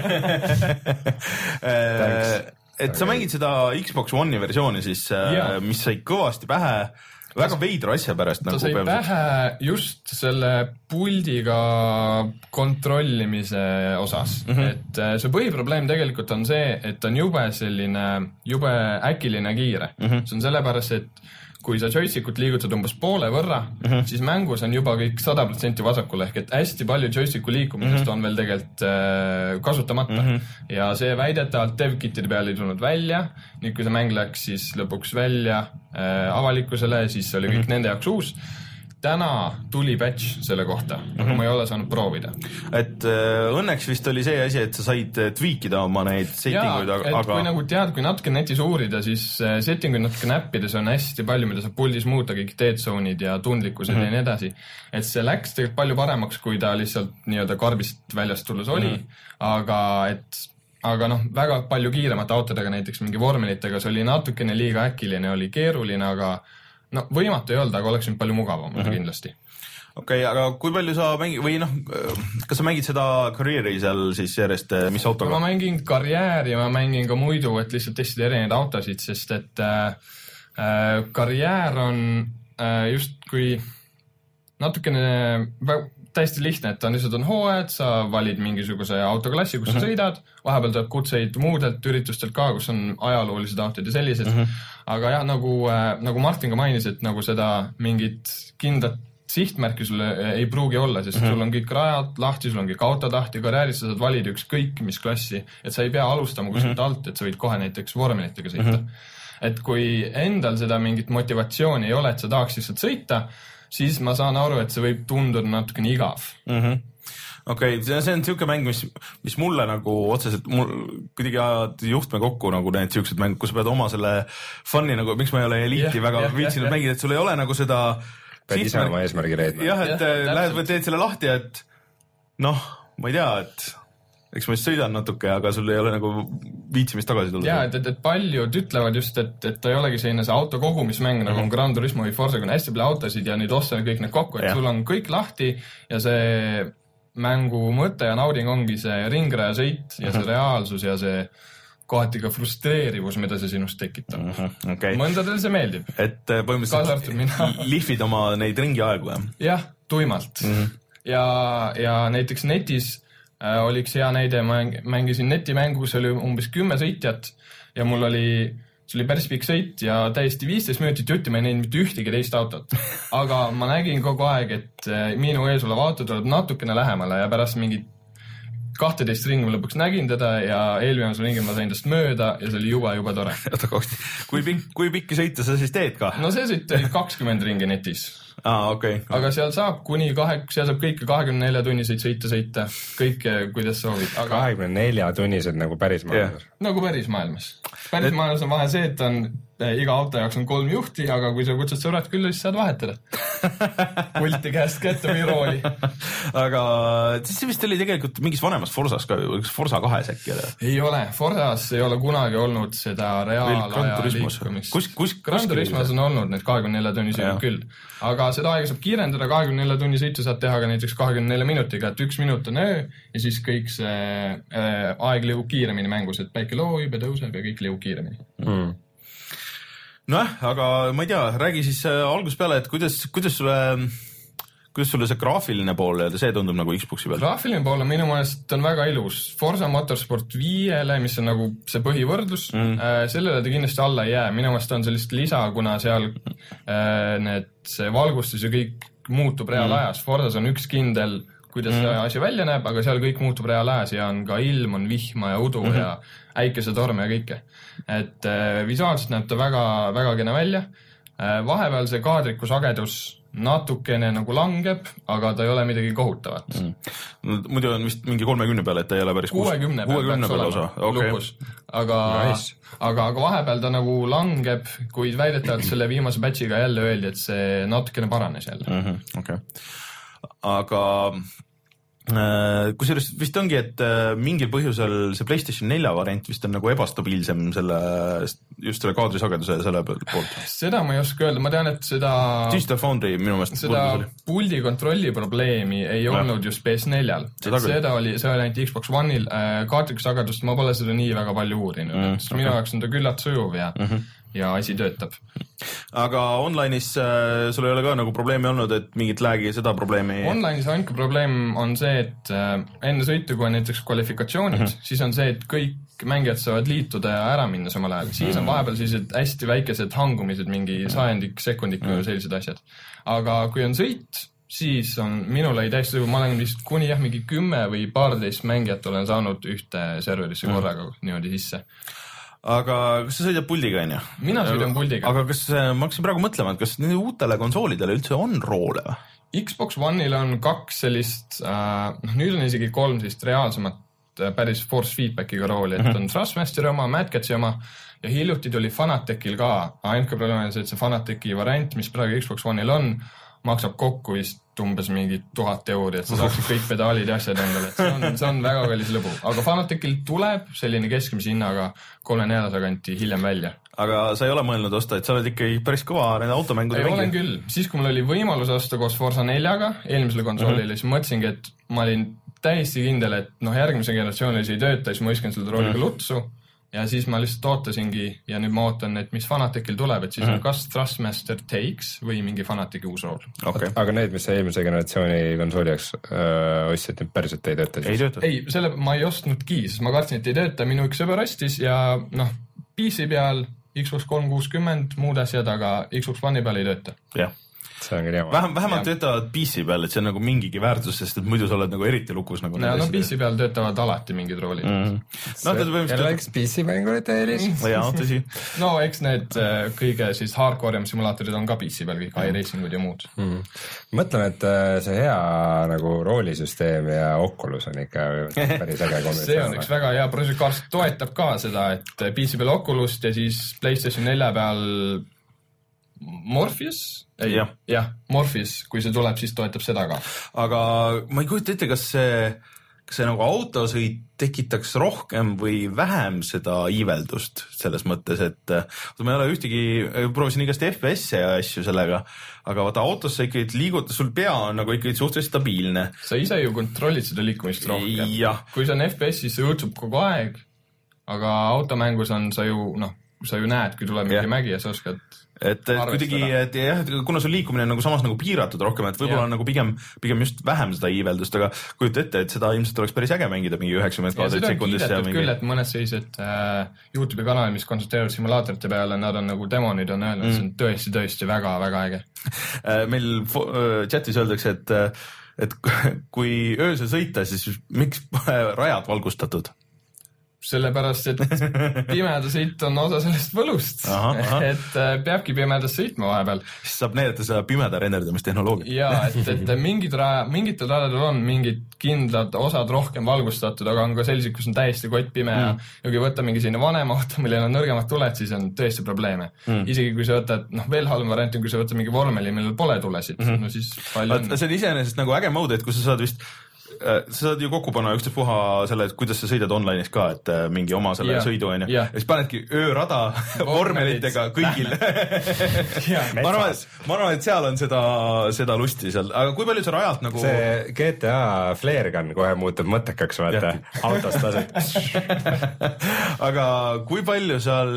et sa mängid seda Xbox One'i versiooni siis, yeah. mis sai kõvasti pähe, väga veidra asja pärast. Ta nagu sai päevast. pähe just selle puldiga kontrollimise osas. Mm-hmm. Et see põhiprobleem tegelikult on see, et on jube selline, jube äkiline kiire. Mm-hmm. See on sellepärast, et kui sa joystickut liigutad umbes poole võrra, mm-hmm. siis mängus on juba kõik sada protsenti vasakule, ehk et hästi palju joysticku liikumisest mm-hmm. on veel tegelikult äh, kasutamata. Mm-hmm. Ja see väidetavalt devkitide peal ei tulnud välja, nüüd kui see mäng läks siis lõpuks välja äh, avalikkusele, siis oli kõik mm-hmm. nende jaoks uus. Täna tuli patch selle kohta, aga mm-hmm. ma ei ole saanud proovida. Et äh, õnneks vist oli see asi, et sa said tweakida oma neid settinguid, aga... Jaa, et kui nagu tead, kui natuke netis uurida, siis settinguid natuke näppides on hästi palju, mida saab puldis muuta, kõik deadzone'id ja tundlikkused mm-hmm. ja nii edasi. Et see läks tegelikult palju paremaks, kui ta lihtsalt nii-öelda karbist väljast tulles oli, mm-hmm. aga et aga noh, väga palju kiiremate autodega, näiteks mingi vormelitega, see oli natukene liiga äkiline, oli keeruline, aga no võimatu ei olnud, aga oleks nüüd palju mugavam mm-hmm. kindlasti. okei okay,, aga kui palju sa mängid või noh, kas sa mängid seda karjääri seal siis järjest, mis autoga? Ma mängin karjääri ja ma mängin ka muidu, et lihtsalt testida erinevaid autosid, sest et äh, karjäär on äh, just kui natukene täiesti lihtne, et on lihtsalt on hooajad, sa valid mingisuguse autoklassi, kus sa mm-hmm. sõidad, vahepeal tuleb kutseid muudelt üritustelt ka, kus on ajaloolised autod ja sellised, mm-hmm. aga jah, nagu, äh, nagu Martin ka mainis, et nagu seda mingit kindlat sihtmärki sulle ei pruugi olla, sest mm-hmm. sul on kõik rajad lahti, sul on kõik autod lahti, karjääris sa saad valida ükskõik mis klassi, et sa ei pea alustama kuskilt mm-hmm. alt, et sa võid kohe näiteks vormelitega sõita. Mm-hmm. Et kui endal seda mingit motivatsiooni ei ole, et sa tahaks lihtsalt sõita, siis ma saan aru, et see võib tunduda natukene igav. Mm-hmm. Okei, okay, see on siuke mäng, mis, mis mulle nagu otseselt, mul kuidagi ajad juhtme kokku nagu need siuksed mängud, kus sa pead oma selle fun'i nagu, miks ma ei ole eliiti yeah, väga yeah, viitsinud yeah, mängida, et sul ei ole nagu seda pead ise oma eesmärgi reedma. Jah, et yeah, lähed või teed selle lahti, et noh, ma ei tea, et eks ma just sõidan natuke, aga sul ei ole nagu viitsimist tagasi tulla. Jaa, et, et, et paljud ütlevad just, et, et ta ei olegi selline see auto kogumismäng, nagu on Gran Turismo või Forza, kui on hästi palju autosid ja nüüd osta kõik need kokku, et ja. Sul on kõik lahti ja see mängu mõte ja nauding ongi see ringraja sõit ja see reaalsus ja see kohati ka frustreerivus, mida see sinust tekitab. Uh-huh, okay. Mõndadel see meeldib. Et põhimõtteliselt lihvid oma neid ringiaegu, jah? Jah, tuimalt. Uh-huh. Ja, ja näiteks netis äh, oliks hea näide, ma mängisin netimängu, kus oli umbes kümme sõitjat ja mul oli, see oli päris pikk sõit ja täiesti viisteist minutit jutti, ma ei näinud mitte ühtegi teist autot. Aga ma nägin kogu aeg, et minu ees olev auto tuleb natukene lähemale ja pärast mingit kahteteist ringi ma lõpuks nägin teda ja eelviimasel ringil ma sain tast mööda ja see oli juba, juba tore. kui, pikk, kui pikki sõita sa siis teed ka? No see sõit oli kakskümmend ringi netis. Ah, okay. Aga seal saab kuni kahe, seal saab kõike kahekümne nelja tunniseid sõita sõita, kõike kuidas soovid. Aga... kahekümne nelja tunnised nagu päris maailmas? Yeah. Nagu päris maailmas. Päris Net... maailmas on vahe see, et on, iga auto jaoks on kolm juhti, aga kui sa kutsud sõbrad küll, siis saad vahetada. Pulti käest kätte või rooli. Aga siis see vist oli tegelikult mingis vanemas Forsas ka, Forsa kahes äkki? Ei ole, Forsas ei ole kunagi olnud seda reaalaja liikumist. Kus, kus, Gran Turismos on olnud need kahekümne nelja tunnised küll. Aga seda aega saab kiirendada, kahekümne nelja tunni sõitu saad teha ka näiteks kahekümne nelja minutiga, et üks minut on öö ja siis kõik see äh, aeg liugub kiiremini mängus, et päike loobib ja tõuseb ja kõik liugub kiiremini. Mm. Noh, aga ma ei tea, räägi siis äh, alguses peale, et kuidas, kuidas sulle, kuidas sulle see graafiline pool, see tundub nagu Xboxi peal? Graafiline pool on minu meelest on väga ilus. Forza Motorsport viiele, mis on nagu see põhivõrdlus, mm. äh, sellele ta kindlasti alla ei jää. Minu meelest on sellist lisa, kuna seal äh, need, see valgustus ja kõik muutub reaalajas. Mm. Forzas on üks kindel, kuidas mm. asi välja näeb, aga seal kõik muutub reaalajas ja on ka ilm, on vihma ja udu mm-hmm. ja äikesetorme ja kõike. Et äh, visuaalselt näeb ta väga, väga kena välja. Äh, vahepeal see kaadriku sagedus natukene nagu langeb, aga ta ei ole midagi kohutavat. Mm. No, muidu on vist mingi kolmekümne peale, et ta ei ole päris kuuekümne peale osa. Okay. Aga, nice. aga, aga vahepeal ta nagu langeb, kuid väidetavalt selle viimase patchiga jälle öeldi, et see natukene paranes jälle. Mm-hmm. Okay. Aga kusjuures vist ongi, et mingil põhjusel see PlayStation nelja variant vist on nagu ebastabiilsem selle, just selle kaadrisageduse selle poolt. Seda ma ei oska öelda, ma tean, et seda Digital Foundry minu meelest seda puldi kontrolli probleemi ei ja. olnud just P S neljal. Seda oli, see oli ainult Xbox One'il. Kaadrikusagedust ma pole seda nii väga palju uurinud. Mm, okay. Minu jaoks on ta küllalt sujuv ja mm-hmm. ja asi töötab. Aga online'is äh, sul ei ole ka nagu probleemi olnud, et mingit lag'i seda probleemi? Online'is ainuke probleem on see, et äh, enne sõitu, kui on näiteks kvalifikatsioonid, mm-hmm. siis on see, et kõik mängijad saavad liituda ja ära minna samal ajal. Siis on vahepeal sellised hästi väikesed hangumised, mingi sajandik, sekundik mm-hmm. või sellised asjad. Aga kui on sõit, siis on minule ei täiesti, ma olen vist kuni jah, mingi kümme või paarteist mängijat olen saanud ühte serverisse mm-hmm. korraga niimoodi sisse. Aga kas sa sõidad puldiga, on ju? Mina sõidan puldiga. Aga kas, ma hakkasin praegu mõtlema, et kas nende uutele konsoolidele üldse on roole? Xbox One'il on kaks sellist, äh, nüüd on isegi kolm sellist reaalsemat äh, päris force feedbackiga rooli, et on Thrustmasteri oma, Mad Catsi oma ja hiljuti tuli Fanatecil ka. Ainuke probleem on see, et see Fanateci variant, mis praegu Xbox One'il on, maksab kokku vist umbes mingi tuhat euri, et sa saaksid kõik pedaalid ja asjad endale, et see on, see on väga kallis lõbu. Aga Fanaticil tuleb selline keskmise hinnaga kolme-neljase kanti hiljem välja. Aga sa ei ole mõelnud osta, et sa oled ikkagi päris kõva nende automängude ei, olen küll. Siis, kui mul oli võimalus osta koos Forza neljaga eelmisele konsoolile, mm-hmm. siis mõtlesingi, et ma olin täiesti kindel, et noh, järgmise generatsioonil see ei tööta, siis ma viskan selle rooliga mm-hmm. lutsu ja siis ma lihtsalt ootasingi ja nüüd ma ootan, et mis Fanaticil tuleb, et siis mm-hmm. on kas Thrustmaster Takes või mingi Fanatici uus rool. Okay. Aga need, mis eelmise generatsiooni konsooliaks öö, ostsid, need päriselt ei tööta? Ei tööta. Ei, selle ma ei ostnudki, sest ma kartsin, et ei tööta, minu üks sõber ostis ja noh, P C peal Xbox kolm kuuskümmend, muud asjad, aga Xbox One'i peal ei tööta. Jah. See on küll jama. Vähem, vähemalt ja. Töötavad P C peal, et see on nagu mingigi väärtus, sest et muidu sa oled nagu eriti lukus. Nagu no, no P C peal töötavad alati mingid roolid. Mm-hmm. No, kelle üks P C mängurite eelis? Jaa, tõsi. No eks need äh, kõige siis hardcore'im simulaatorid on ka P C peal, kõik mm-hmm. iRacingud ja muud. Mm-hmm. Mõtlen, et see hea nagu roolisüsteem ja Oculus on ikka päris äge kombinatsioon. See on üks väga hea, Project Cars toetab ka seda, et P C peal Oculust ja siis PlayStation nelja peal Morpheus? Ei, jah, ja, Morpheus, kui see tuleb, siis toetab seda ka. Aga ma ei kujuta ette, kas see, kas see nagu autosõit tekitaks rohkem või vähem seda iiveldust selles mõttes, et ma ei ole ühtegi, proovisin igast F P S-e ja asju sellega, aga vaata autos sa ikkagi liigud, sul pea on nagu ikkagi suhteliselt stabiilne. Sa ise ju kontrollid seda liikumist rohkem. Ja. Kui see on F P S, siis see õõtsub kogu aeg, aga automängus on sa ju, noh, sa ju näed, kui tuleb mingi mägi ja sa oskad et, et kuidagi, et jah, kuna sul liikumine on nagu samas nagu piiratud rohkem, et võib-olla nagu pigem, pigem just vähem seda iiveldust, aga kujuta ette, et seda ilmselt oleks päris äge mängida mingi üheksakümmend kaadrit sekundis. Ja mingi... küll, et mõned sellised äh, YouTube'i kanalid, mis konsulteerivad simulaatorite peale, nad on nagu demonid on öelnud, mm. see on tõesti, tõesti väga, väga äge. Meil chatis öeldakse, et, et kui öösel sõita, siis miks rajad valgustatud? Sellepärast, et pimeda sõit on osa sellest võlust, aha, aha. et peabki pimedas sõitma vahepeal. Siis saab näidata seda pimeda renderdamistehnoloogia. Jaa, et, et mingid raja, mingitel rajadel on mingid kindlad osad rohkem valgustatud, aga on ka sellised, kus on täiesti kott pime mm. ja kui võtta mingi selline vanem auto, millel on nõrgemad tuled, siis on tõesti probleeme. Mm. Isegi kui sa võtad, noh veel halvem variant on, kui sa võtad mingi vormeli, millel pole tulesid, mm -hmm. no siis palju on. See on iseenesest nagu äge mode, et kui sa saad vist sa saad ju kokku panna üksteist puha selle, et kuidas sa sõidad online'is ka, et mingi oma selle yeah. sõidu on ju. Yeah. Ja siis panedki öörada vormelitega kõigil. ma arvan, et, ma arvan, et seal on seda, seda lusti seal. Aga kui palju sa rajalt nagu... See G T A Flare Gun kohe muutub mõttekaks, vaata, autost lased. Aga kui palju seal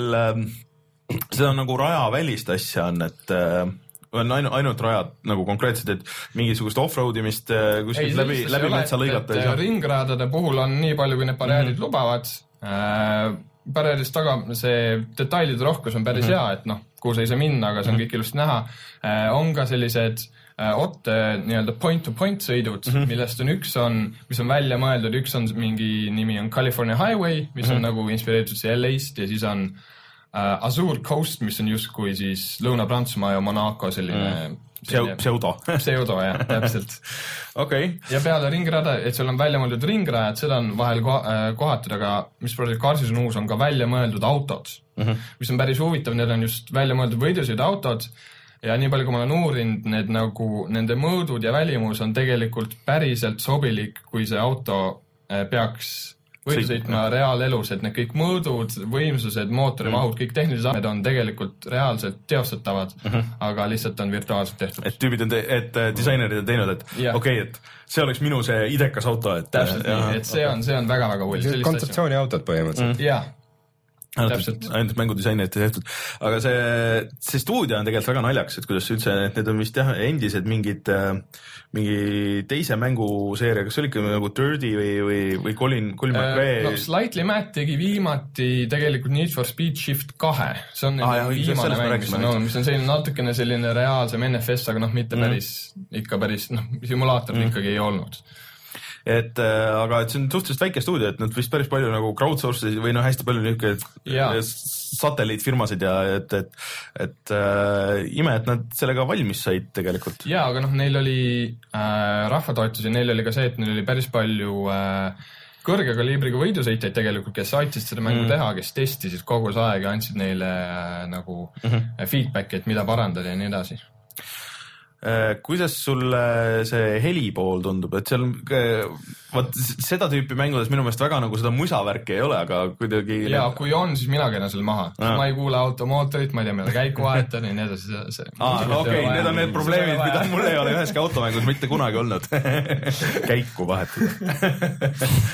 seda nagu raja välist asja on, et... on ainu, ainult rajad nagu konkreetselt, et mingisugust off-road imist kuskilt läbi, läbi metsa lõigata ei saa. Ringradade puhul on nii palju, kui need barjäärid mm -hmm. lubavad. Äh, barjäärist taga see detailide rohkus on päris mm -hmm. hea, et noh, kuhu sa ei saa minna, aga see on mm -hmm. kõik ilusti näha. Äh, on ka sellised äh, otte nii-öelda point-to-point sõidud, mm -hmm. millest on üks on, mis on välja mõeldud, üks on mingi nimi on California Highway, mis mm -hmm. on nagu inspireeritud see L A-st ja siis on Uh, Azure Coast, mis on justkui siis Lõuna-Prantsusmaa ja Monaco selline... Mm. selline pseudo. Pseudo, jah, täpselt. Okay. Ja peale ringrada, et seal on välja mõeldud ringrajad, seda on vahel kohatud, aga mis Project Carsis on uus, on ka välja mõeldud autod, mm -hmm. mis on päris huvitav, need on just välja mõeldud võidusõidu autod ja nii palju, kui ma olen uurinud, need nagu, nende mõõdud ja välimus on tegelikult päriselt sobilik, kui see auto peaks... võidu sõitma reaalelus, et need kõik mõõdud, võimsused, mootori mahud, kõik tehnilised andmed on tegelikult reaalselt teostatavad, mm -hmm. aga lihtsalt on virtuaalselt tehtud. Et tüübid on, te, et disainerid on teinud, et okei, okay, et see oleks minu see idekas auto, et... Täpselt nii, et see on, see on väga-väga hull. Kontseptsiooni autod põhimõtteliselt. Mm. Jaa. ainult, ainult mängudisainerite tehtud, aga see, see stuudio on tegelikult väga naljaks, et kuidas üldse, et need on vist jah, endised mingid, mingi teise mänguseeria, kas see oli ikka nagu Dirty või, või, või Colin, Colin uh, McRae? No, Slightly Mad tegi viimati tegelikult Need for Speed Shift kahe, see on ah, jah, viimane mäng, mis on, no, mis on selline natukene selline reaalsem N F S, aga noh, mitte päris, mm. ikka päris, noh, simulaator mm. ikkagi ei olnud. Et äh, aga et see on suhteliselt väike stuudio, et nad vist päris palju nagu crowdsource'i või noh, hästi palju niisugune satelliitfirmasid ja et, et, et äh, ime, et nad sellega valmis said tegelikult. Jaa, aga noh, neil oli äh, rahvatoetus ja neil oli ka see, et neil oli päris palju äh, kõrge kaliibriga võidusõitjaid tegelikult, kes aitasid seda mängu mm. teha, kes testisid kogu see aeg ja andsid neile äh, nagu mm -hmm. feedbacki, et mida parandada ja nii edasi. kuidas sulle see heli pool tundub, et seal vaat seda tüüpi mängudes minu meelest väga nagu seda musavärki ei ole, aga kuidagi ja kui on, siis mina käin seal maha ah. ma ei kuule automootorit, ma ei tea, mida käiku vahetan ja nii edasi see... ah, no okei, okay, need on need probleemid, mida mul ei ole üheski automängus mitte kunagi olnud käiku vahetada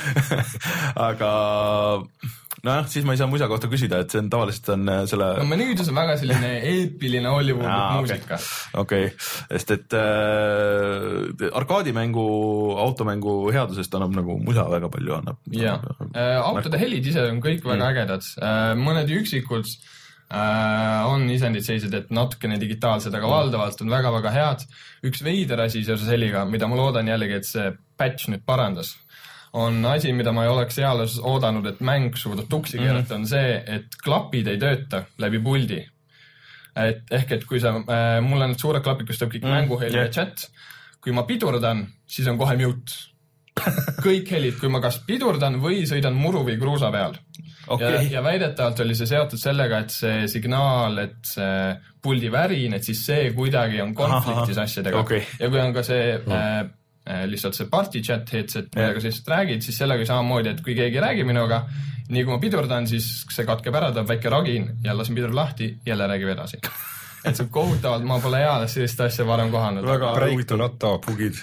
aga nojah, siis ma ei saa musa kohta küsida, et see on tavaliselt on selle... no menüüdus on väga selline eepiline Hollywoodi ah, muusika. Okei, okay. Sest et äh, arkaadimängu, automängu headusest annab nagu musa väga palju annab. Jaa, äh, autode helid ise on kõik väga mm. ägedad. Äh, mõned üksikud äh, on isendid sellised, et natukene digitaalsed, aga mm. valdavalt on väga-väga head. Üks veider asi seoses heliga, mida ma loodan jällegi, et see patch nüüd parandas, on asi, mida ma ei oleks eales oodanud, et mäng suudab tuksi keerata, on see, et klapid ei tööta läbi puldi. Et ehk, et kui sa, äh, mul on need suured klapid, kus tuleb kõik mm, mänguheli yeah. ja chat, kui ma pidurdan, siis on kohe mute. Kõik helid, kui ma kas pidurdan või sõidan muru või kruusa peal. Okay. Ja, ja väidetavalt oli see seotud sellega, et see signaal, et see puldi värin, et siis see kuidagi on konfliktis Aha, asjadega. Okay. Ja kui on ka see... Mm. Äh, lihtsalt see party chat headset, millega sa lihtsalt räägid, siis sellega samamoodi, et kui keegi räägib minuga, nii kui ma pidurdan, siis see katkeb ära, tuleb väike ragin ja lasin pidur lahti, jälle räägib edasi. Et see on kohutavalt, ma pole eales sellist asja varem kohanud. Väga break to not talk. Bugid.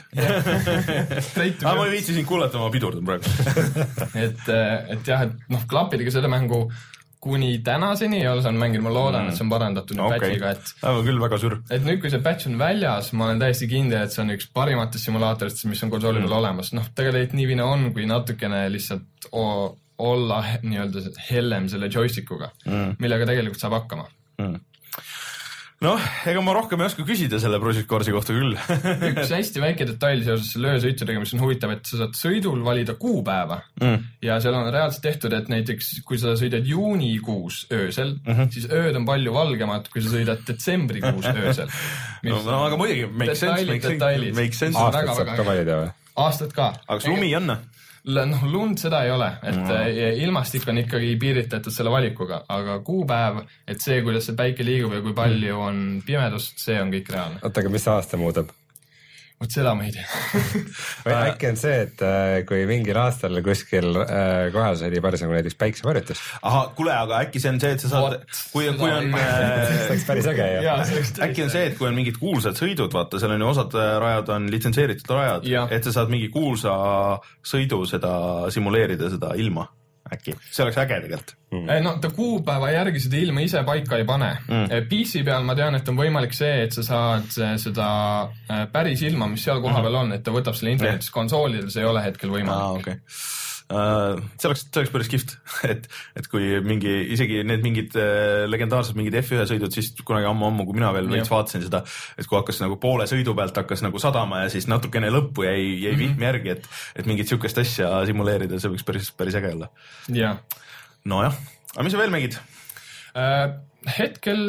aga ma ei viitsi siin kuulata, ma pidurdan praegu. et, et jah, et noh, klapidega selle mängu kuni tänaseni ei ole saanud mängida, ma loodan, mm. et see on parandatud nüüd okay. patchiga, et... Aga küll väga sür. Et nüüd, kui see patch on väljas, ma olen täiesti kindel, et see on üks parimatest simulaatorist, mis on konsooli peal mm. olemas. Noh, tegelikult niivine on, kui natukene lihtsalt o- olla nii-öelda hellem selle joystikuga, mm. millega tegelikult saab hakkama. Mm. Noh, ega ma rohkem ei oska küsida selle Project Carsi kohta küll. Üks hästi väike detail seoses selle öösõitudega, mis on huvitav, et sa saad sõidul valida kuupäeva mm. ja seal on reaalselt tehtud, et näiteks kui sa sõidad juunikuus öösel, mm-hmm. siis ööd on palju valgemad, kui sa sõidad detsembrikuus öösel. no, no aga muidugi, make sense, make sense, make sense. Aastat saab ka valida või? Aastat ka. Aga kas lumi on? noh, lund seda ei ole, et mm. ilmastik on ikkagi piiritletud selle valikuga, aga kuupäev, et see, kuidas see päike liigub ja kui palju on pimedust, see on kõik reaalne. Oota, aga mis aasta muudab? Vot seda ma ei tea. või äkki on see, et kui mingil aastal kuskil äh, kohas oli päris nagu näiteks päiksevarjutus. Aha, kuule, aga äkki see on see, et sa saad, kui, kui on... see oleks päris äge, jah. Äkki on see, et kui on mingid kuulsad sõidud, vaata, seal on ju osad rajad on litsenseeritud rajad, ja. Et sa saad mingi kuulsa sõidu seda simuleerida, seda ilma. Äkki. See oleks äge tegelikult. Mm. No ta kuupäeva järgi seda ilma ise paika ei pane. Mm. P C peal ma tean, et on võimalik see, et sa saad seda päris ilma, mis seal koha peal on, et ta võtab selle internetis konsoolidel, see ei ole hetkel võimalik. Ah, okay. Uh, see oleks, see oleks päris kihvt, et, et kui mingi, isegi need mingid uh, legendaarsed mingid F üks sõidud, siis kunagi ammu-ammu, kui mina veel veits vaatasin seda, et kui hakkas nagu poole sõidu pealt hakkas nagu sadama ja siis natukene lõppu jäi, jäi mm-hmm. vitmi järgi, et, et mingit sükest asja simuleerida, see võiks päris, päris äge olla. jah. Nojah, aga mis sa veel mängid? Uh, hetkel...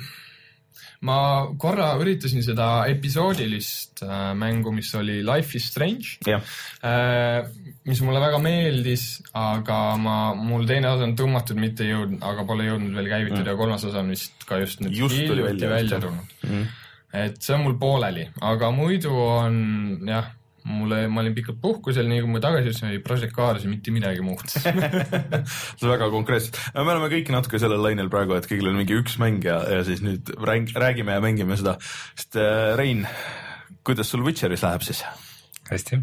ma korra üritasin seda episoodilist äh, mängu, mis oli Life is Strange, äh, mis mulle väga meeldis, aga ma, mul teine osa on tõmmatud, mitte jõudnud, aga pole jõudnud veel käivitada mm. ja kolmas osa on vist ka just nüüd just tuli välja, välja tulnud. Mm. Et see on mul pooleli, aga muidu on jah, mulle, ma olin pikalt puhkusel, nii kui ma tagasi ütlesin, Project Cars mitte midagi muud. see on väga konkreetselt. Me oleme kõik natuke sellel lainel praegu, et kõigil on mingi üks mäng ja, ja siis nüüd räägime ja mängime seda. Sest äh, Rein, kuidas sul Witcheris läheb siis? Hästi.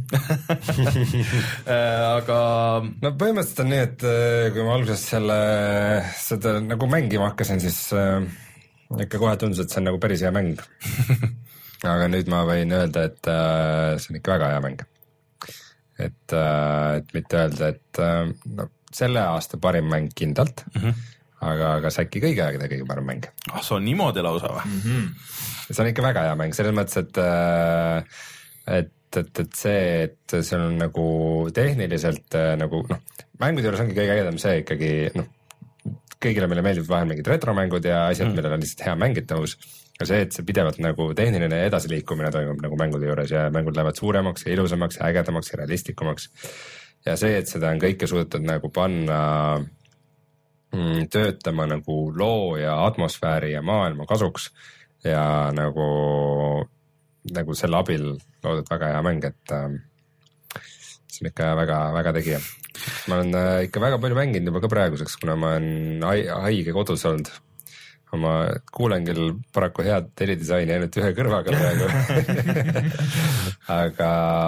aga... no põhimõtteliselt on nii, et kui ma alguses selle, seda nagu mängima hakkasin, siis äh, ikka kohe tundus, et see on nagu päris hea mäng. aga nüüd ma võin öelda, et äh, see on ikka väga hea mäng. Et, äh, et mitte öelda, et äh, no, selle aasta parim mäng kindlalt, mm-hmm. aga kas äkki kõige aegade kõige parem mäng? Ah, see on niimoodi lausa või? Mm-hmm. See on ikka väga hea mäng, selles mõttes, et, äh, et, et, et see, et see on nagu tehniliselt äh, nagu, noh, mängude juures ongi kõige ägedam see ikkagi, noh, kõigile meile meeldib vahel mingid retromängud ja asjad mm., millel on lihtsalt hea mängitavus. Ja see, et see pidevalt nagu tehniline edasiliikumine toimub nagu mängude juures ja mängud lähevad suuremaks ja ilusamaks ja ägedamaks ja realistikumaks. Ja see, et seda on kõike suudetud nagu panna mm, töötama nagu loo ja atmosfääri ja maailma kasuks ja nagu nagu selle abil loodud väga hea mäng, et äh, see on ikka väga, väga tegija. Ma olen äh, ikka väga palju mänginud juba ka praeguseks, kuna ma olen haige kodus olnud. Ma kuulen küll paraku head helidisaini ainult ühe kõrvaga praegu. Aga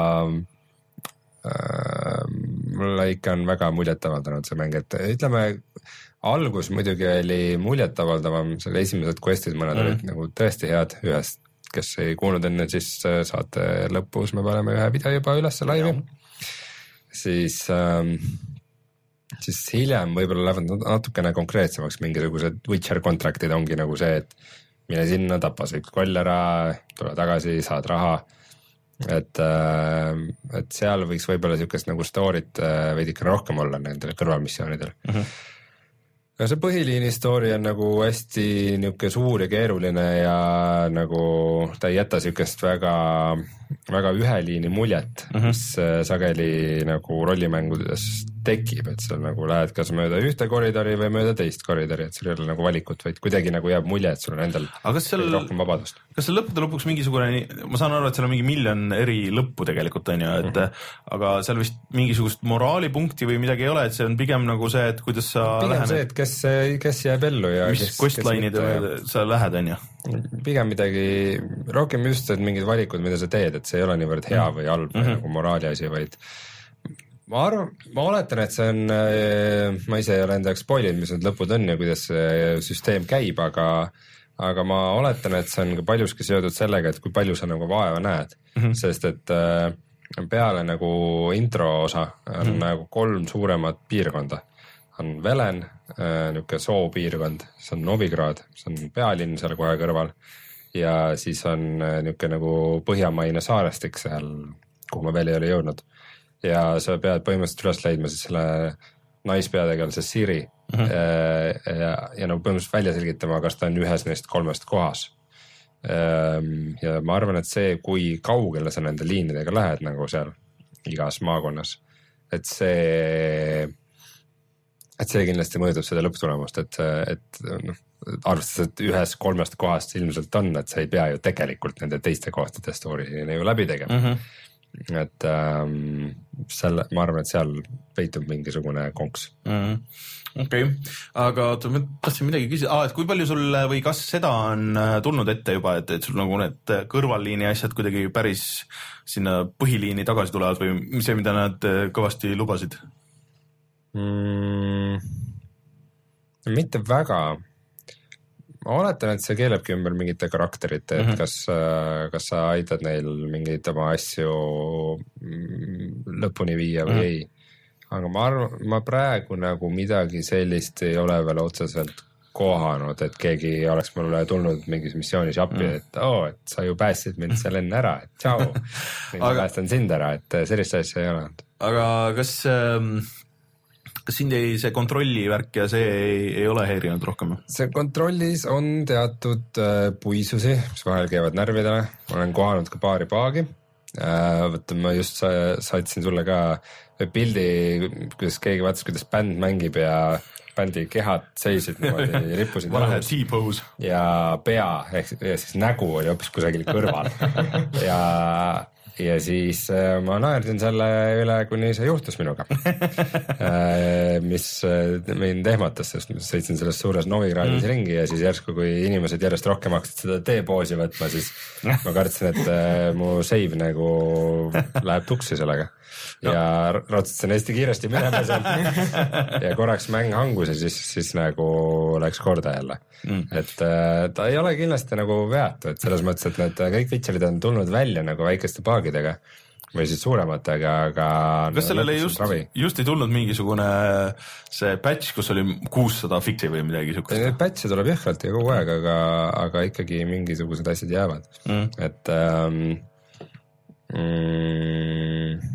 äh, mulle ikka on väga muljetavaldanud see mäng, et ütleme, algus muidugi oli muljetavaldavam, selle esimesed questid mõned mm. olid nagu tõesti head ühest, kes ei kuulnud enne, siis saate lõpus me paneme ühe video juba üles laivi. Siis, ähm, siis hiljem võib-olla lähevad natukene konkreetsemaks, mingisugused Witcher contractid ongi nagu see, et mine sinna, tapas üks koll ära, tule tagasi, saad raha. Et, äh, et seal võiks võib-olla niisugust nagu story't äh, veidike rohkem olla nendel kõrvalmissioonidel. Mm-hmm. Ja see põhiliini story on nagu hästi niuke suur ja keeruline ja nagu ta ei jäta niisugust väga, väga ühe liini muljet, uh-huh. mis sageli nagu rollimängudes tekib, et seal nagu lähed kas mööda ühte koridori või mööda teist koridori, et sul ei ole nagu valikut, vaid kuidagi nagu jääb mulje, et sul on endal seal, rohkem vabadust. Kas seal lõppude lõpuks mingisugune, ma saan aru, et seal on mingi miljon eri lõppu tegelikult on ju, et uh-huh. aga seal vist mingisugust moraalipunkti või midagi ei ole, et see on pigem nagu see, et kuidas sa pigem lähened. See, et kes, kes jääb ellu ja mis kes, questline'id sa lähed on ju? Pigem midagi, rohkem just, et mingid valikud, mida sa teed, et see ei ole niivõrd hea või halb mm-hmm. või nagu moraali asi, vaid ma arvan, ma oletan, et see on, ma ise ei ole enda jaoks spoilid, mis need lõpud on ja kuidas see süsteem käib, aga, aga ma oletan, et see on ka paljuski seotud sellega, et kui palju sa nagu vaeva näed, mm-hmm. sest et peale nagu intro osa on mm-hmm. nagu kolm suuremat piirkonda. On Velen, niuke soo piirkond, see on Novigrad, see on pealinn seal kohe kõrval ja siis on niuke nagu põhjamaine saarestik seal, kuhu ma veel ei ole jõudnud. Ja sa pead põhimõtteliselt üles leidma siis selle naispeategelase Siri mm-hmm. ja, ja, ja nagu põhimõtteliselt välja selgitama, kas ta on ühes neist kolmest kohas. Ja ma arvan, et see, kui kaugele sa nende liinidega lähed nagu seal igas maakonnas, et see et see kindlasti mõjutab seda lõpptulemust, et, et noh, arvestades, et ühes kolmest kohast ilmselt on, et sa ei pea ju tegelikult nende teiste kohtade story'ni ju läbi tegema. Mm-hmm. Et ähm, selle, ma arvan, et seal peitub mingisugune konks. Mm-hmm. Okei, okay. Aga ma tahtsin midagi küsida, ah, et kui palju sul või kas seda on tulnud ette juba, et, et sul nagu need kõrvalliini asjad kuidagi päris sinna põhiliini tagasi tulevad või see, mida nad kõvasti lubasid? Mm, mitte väga. Ma oletan, et see keelebki ümber mingite karakterite, et mm-hmm. kas, kas sa aitad neil mingeid oma asju lõpuni viia või mm-hmm. ei. Aga ma arvan, ma praegu nagu midagi sellist ei ole veel otseselt kohanud, et keegi oleks mulle tulnud mingis missioonis appi, mm. et oo, oh, et sa ju päästsid mind seal enne ära, et tšau. Ma aga... päästan sind ära, et sellist asja ei ole. Aga kas... Ähm... Kas sind ei see kontrollivärk ja see ei, ei ole häirinud rohkem? See kontrollis on teatud äh, puisusi, mis vahel käivad närvidele. Ma olen kohanud ka paari paagi. Äh, võtta, ma just sa, saatsin sulle ka pildi, kuidas keegi vaatas, kuidas bänd mängib ja bändi kehad seisid niimoodi, rippusid õhus. T-pose. Ja pea, ehk ja siis nägu oli hoopis kusagil kõrval. ja... Ja siis äh, ma naerdin selle üle, kuni see juhtus minuga, äh, mis äh, mind ehmatas, sest ma sõitsin selles suures Novigradis mm. ringi ja siis järsku, kui inimesed järjest rohkem hakkasid seda T-poosi võtma, siis ma kartsin, et äh, mu save nagu läheb tuksi sellega. No. Ja ratsutasin hästi kiiresti minema sealt ja korraks mäng hangus ja siis, siis nagu läks korda jälle. Mm. Et äh, ta ei ole kindlasti nagu veatu, et selles mõttes, et need kõik Witcherid on tulnud välja nagu väikeste paagidega või siis suurematega, aga... Kas sellele just, just ei tulnud mingisugune see patch, kus oli kuussada fiksi või midagi sukust? Neid patche tuleb jõhkralt ja kogu aeg, aga, aga ikkagi mingisugused asjad jäävad. Mm. Et ähm, mm,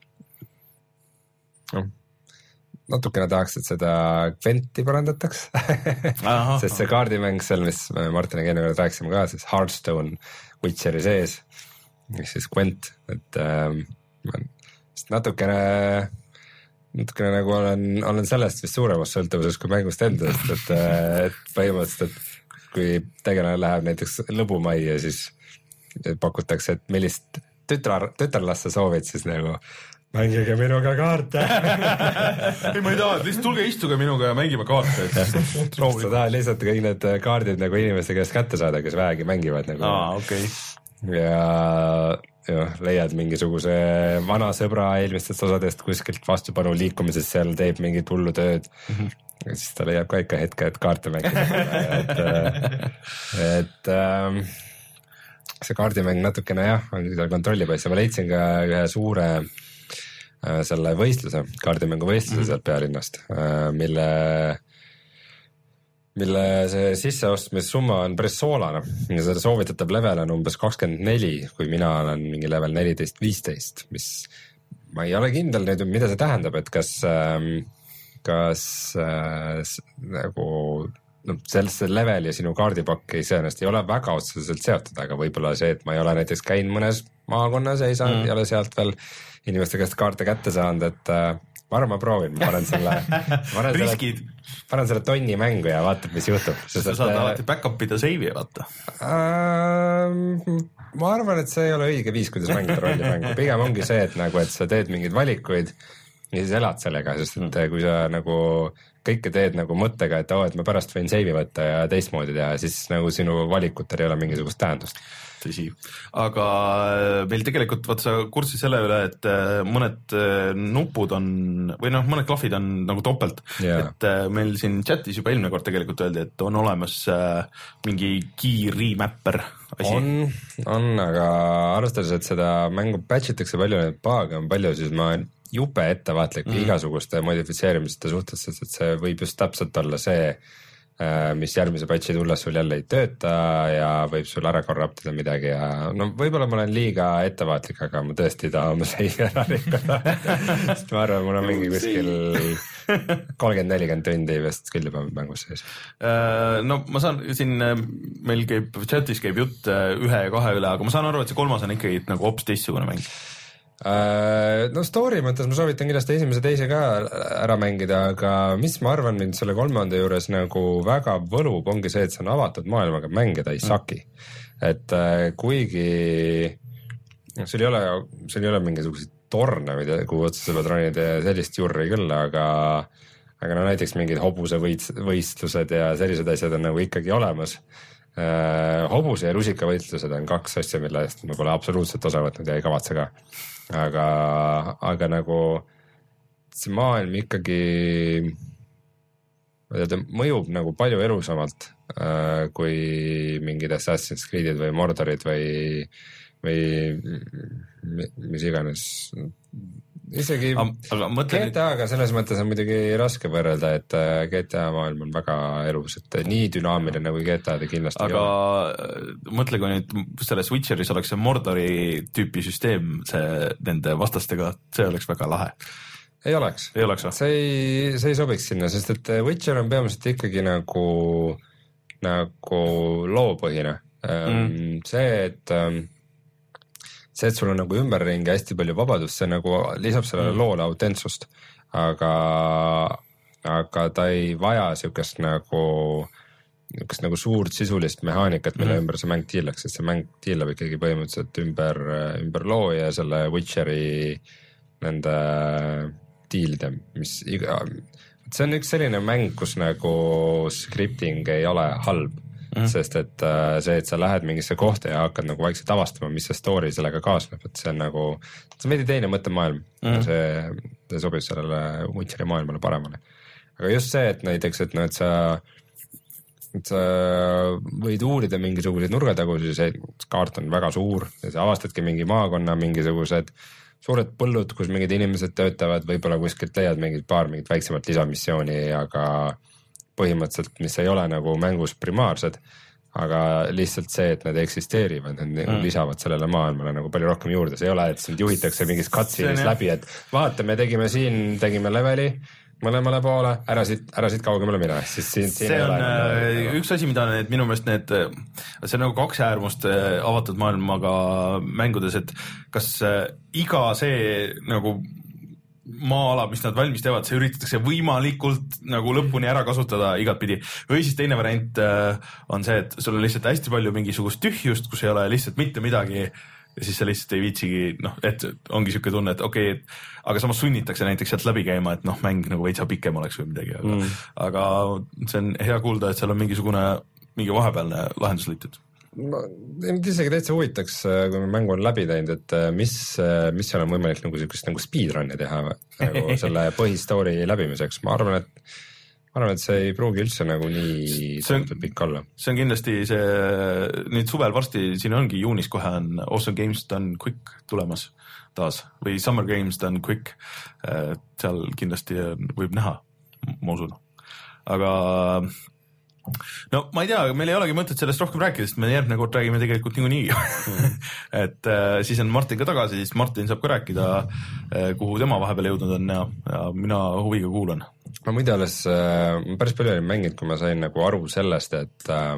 no, natukene tahaks, et seda Gwenti parandataks. Sest see kaardimäng seal, mis Martin ja Kenny rääkisime ka, siis Hearthstone Witcheri sees, mis siis Gwent, et ähm, natukene, natukene nagu olen, olen sellest vist suuremas sõltuvuses kui mängust endast, et, et põhimõtteliselt, et kui tegelane läheb näiteks lõbumajja, siis pakutakse, et millist tütar, tütarlast sa soovid, siis nagu mängige minuga kaarte. ei, ma ei taha, lihtsalt tulge istuge minuga ja mängime kaarte. sa tahad lihtsalt kõik need kaardid nagu inimeste käest kätte saada, kes vähegi mängivad nagu. Aa, okei. Okay. Ja, ja leiad mingisuguse vana sõbra eelmistest osadest kuskilt vastupanu liikumises, seal teeb mingit hullu tööd. Mm-hmm. Ja siis ta leiab ka ikka hetke, et kaarte mängida. et, et ähm, see kaardimäng natukene jah, on seda kontrollib, ja ma leidsin ka ühe suure selle võistluse, kaardimängu võistluse mm-hmm. sealt pealinnast, mille, mille see sisseostmissumma on päris soolane. Seda soovitatav level on umbes kakskümmend neli, kui mina olen mingi level neliteist viisteist, mis ma ei ole kindel nüüd, mida see tähendab, et kas, kas äh, nagu no, sellesse level ja sinu kaardipakk ei iseenesest ei ole väga otseselt seotud, aga võib-olla see, et ma ei ole näiteks käinud mõnes maakonnas, ei saanud, mm. ei ole sealt veel inimeste käest kaarte kätte saanud, et äh, ma arvan, ma proovin, ma panen selle, panen riskid. Selle, panen selle tonni mängu ja vaatab, mis juhtub. Sest sa saad äh, alati back-up'ida save'i ja vaata. Äh, ma arvan, et see ei ole õige viis, kuidas mängida rollimängu. Pigem ongi see, et, nagu, et sa teed mingeid valikuid ja siis elad sellega, sest et mm. kui sa nagu kõike teed nagu mõttega, et oo, et ma pärast võin save'i võtta ja teistmoodi teha, siis nagu sinu valikutel ei ole mingisugust tähendust. Tõsi, aga meil tegelikult vaat sa kursis selle üle, et mõned nupud on või noh, mõned klahvid on nagu topelt, yeah. et meil siin chatis juba eelmine kord tegelikult öeldi, et on olemas mingi key remapper asi. On, on, aga arvestades, et seda mängu patchitakse palju, need bug'e on palju, siis ma olen jupe ettevaatlik mm. igasuguste modifitseerimiste suhtes, sest et see võib just täpselt olla see, mis järgmise patchi tulles sul jälle ei tööta ja võib sul ära korruptida midagi ja no võib-olla ma olen liiga ettevaatlik, aga ma tõesti ei taha oma seiga ära rikkuda. Sest ma arvan, mul on mingi kuskil kolmkümmend nelikümmend tundi vist küll juba mängus sees. No ma saan, siin meil käib, chatis käib jutt ühe ja kahe üle, aga ma saan aru, et see kolmas on ikkagi nagu hoopis teistsugune mäng. No story mõttes ma soovitan kindlasti esimese teise ka ära mängida, aga mis ma arvan mind selle kolmanda juures nagu väga võlub, ongi see, et see on avatud maailmaga mängida ei saki. Et kuigi sul ei ole, sul ei ole mingisuguseid torne, kuhu otsa sa pead ronida ja sellist jurri küll, aga aga no näiteks mingid hobuse võistlused ja sellised asjad on nagu ikkagi olemas. Hobuse ja rusika võistlused on kaks asja, mille eest ma pole absoluutselt osa võtnud ja ei kavatse ka. Aga, aga nagu see maailm ikkagi mõjub nagu palju elusamalt äh, kui mingid Assassin's Creed'id või Mordorid või, või mis iganes. Isegi G T A-ga selles mõttes on muidugi raske võrrelda, et G T A maailm on väga elus, et nii dünaamiline kui G T A-d kindlasti aga mõtle, kui nüüd selles Witcheris oleks see Mordori tüüpi süsteem see nende vastastega, see oleks väga lahe. Ei oleks. Ei oleks või? See ei, see ei sobiks sinna, sest et Witcher on peamiselt ikkagi nagu, nagu loopõhine. Mm. See, et see, et sul on nagu ümberringi hästi palju vabadust, see nagu lisab sellele mm. loole autentsust, aga, aga ta ei vaja siukest nagu, siukest nagu suurt sisulist mehaanikat, mille mm. ümber see mäng tiilaks, sest see mäng tiilab ikkagi põhimõtteliselt ümber, ümber loo ja selle Witcheri nende tiilide, mis iga, see on üks selline mäng, kus nagu scripting ei ole halb. Mm. Sest et äh, see, et sa lähed mingisse kohta ja hakkad nagu vaikselt avastama, mis see story sellega kaasneb, et see on nagu, see on veidi teine mõttemaailm mm. ja see, see sobib sellele Witcheri maailmale paremale. Aga just see, et näiteks, et, no, et sa, et sa võid uurida mingisuguseid nurgatagusid, see kaart on väga suur ja sa avastadki mingi maakonna, mingisugused suured põllud, kus mingid inimesed töötavad, võib-olla kuskilt leiad mingid paar mingit väiksemat lisamissiooni, aga põhimõtteliselt, mis ei ole nagu mängus primaarsed, aga lihtsalt see, et nad eksisteerivad, nad mm. lisavad sellele maailmale nagu palju rohkem juurde. See ei ole, et sind juhitakse mingist cutscene'ist läbi, et vaata, me tegime siin, tegime leveli mõlemale poole, ära siit, ära siit kaugemale mine. Siis siin, siin see on äh, üks asi, mida need, minu meelest need, see on nagu kaks äärmust avatud maailmaga mängudes, et kas äh, iga see nagu maa-ala, mis nad valmis teevad, see üritatakse võimalikult nagu lõpuni ära kasutada igatpidi. Või siis teine variant on see, et sul on lihtsalt hästi palju mingisugust tühjust, kus ei ole lihtsalt mitte midagi ja siis sa lihtsalt ei viitsigi, noh, et ongi siuke tunne, et okei okay,, aga samas sunnitakse näiteks sealt läbi käima, et noh, mäng nagu veitsa pikem oleks või midagi, aga, mm. aga see on hea kuulda, et seal on mingisugune, mingi vahepealne lahendus leitud. Ma isegi täitsa huvitaks, kui me mängu on läbi teinud, et mis, mis seal on võimalik nagu siukest nagu speedrun'i teha nagu selle põhistory läbimiseks. Ma arvan, et Ma arvan, et see ei pruugi üldse nagu nii pikk olla. See on kindlasti see, nüüd suvel varsti, siin ongi juunis kohe on Awesome Games Done Quick tulemas taas või Summer Games Done Quick. Seal kindlasti võib näha, ma usun. Aga no ma ei tea, meil ei olegi mõtet sellest rohkem rääkida, sest me järgmine kord räägime tegelikult niikuinii. Mm. et äh, siis on Martin ka tagasi, siis Martin saab ka rääkida, äh, kuhu tema vahepeal jõudnud on ja, ja mina huviga kuulan. Ma muide alles äh, päris palju olin mänginud, kui ma sain nagu aru sellest, et äh,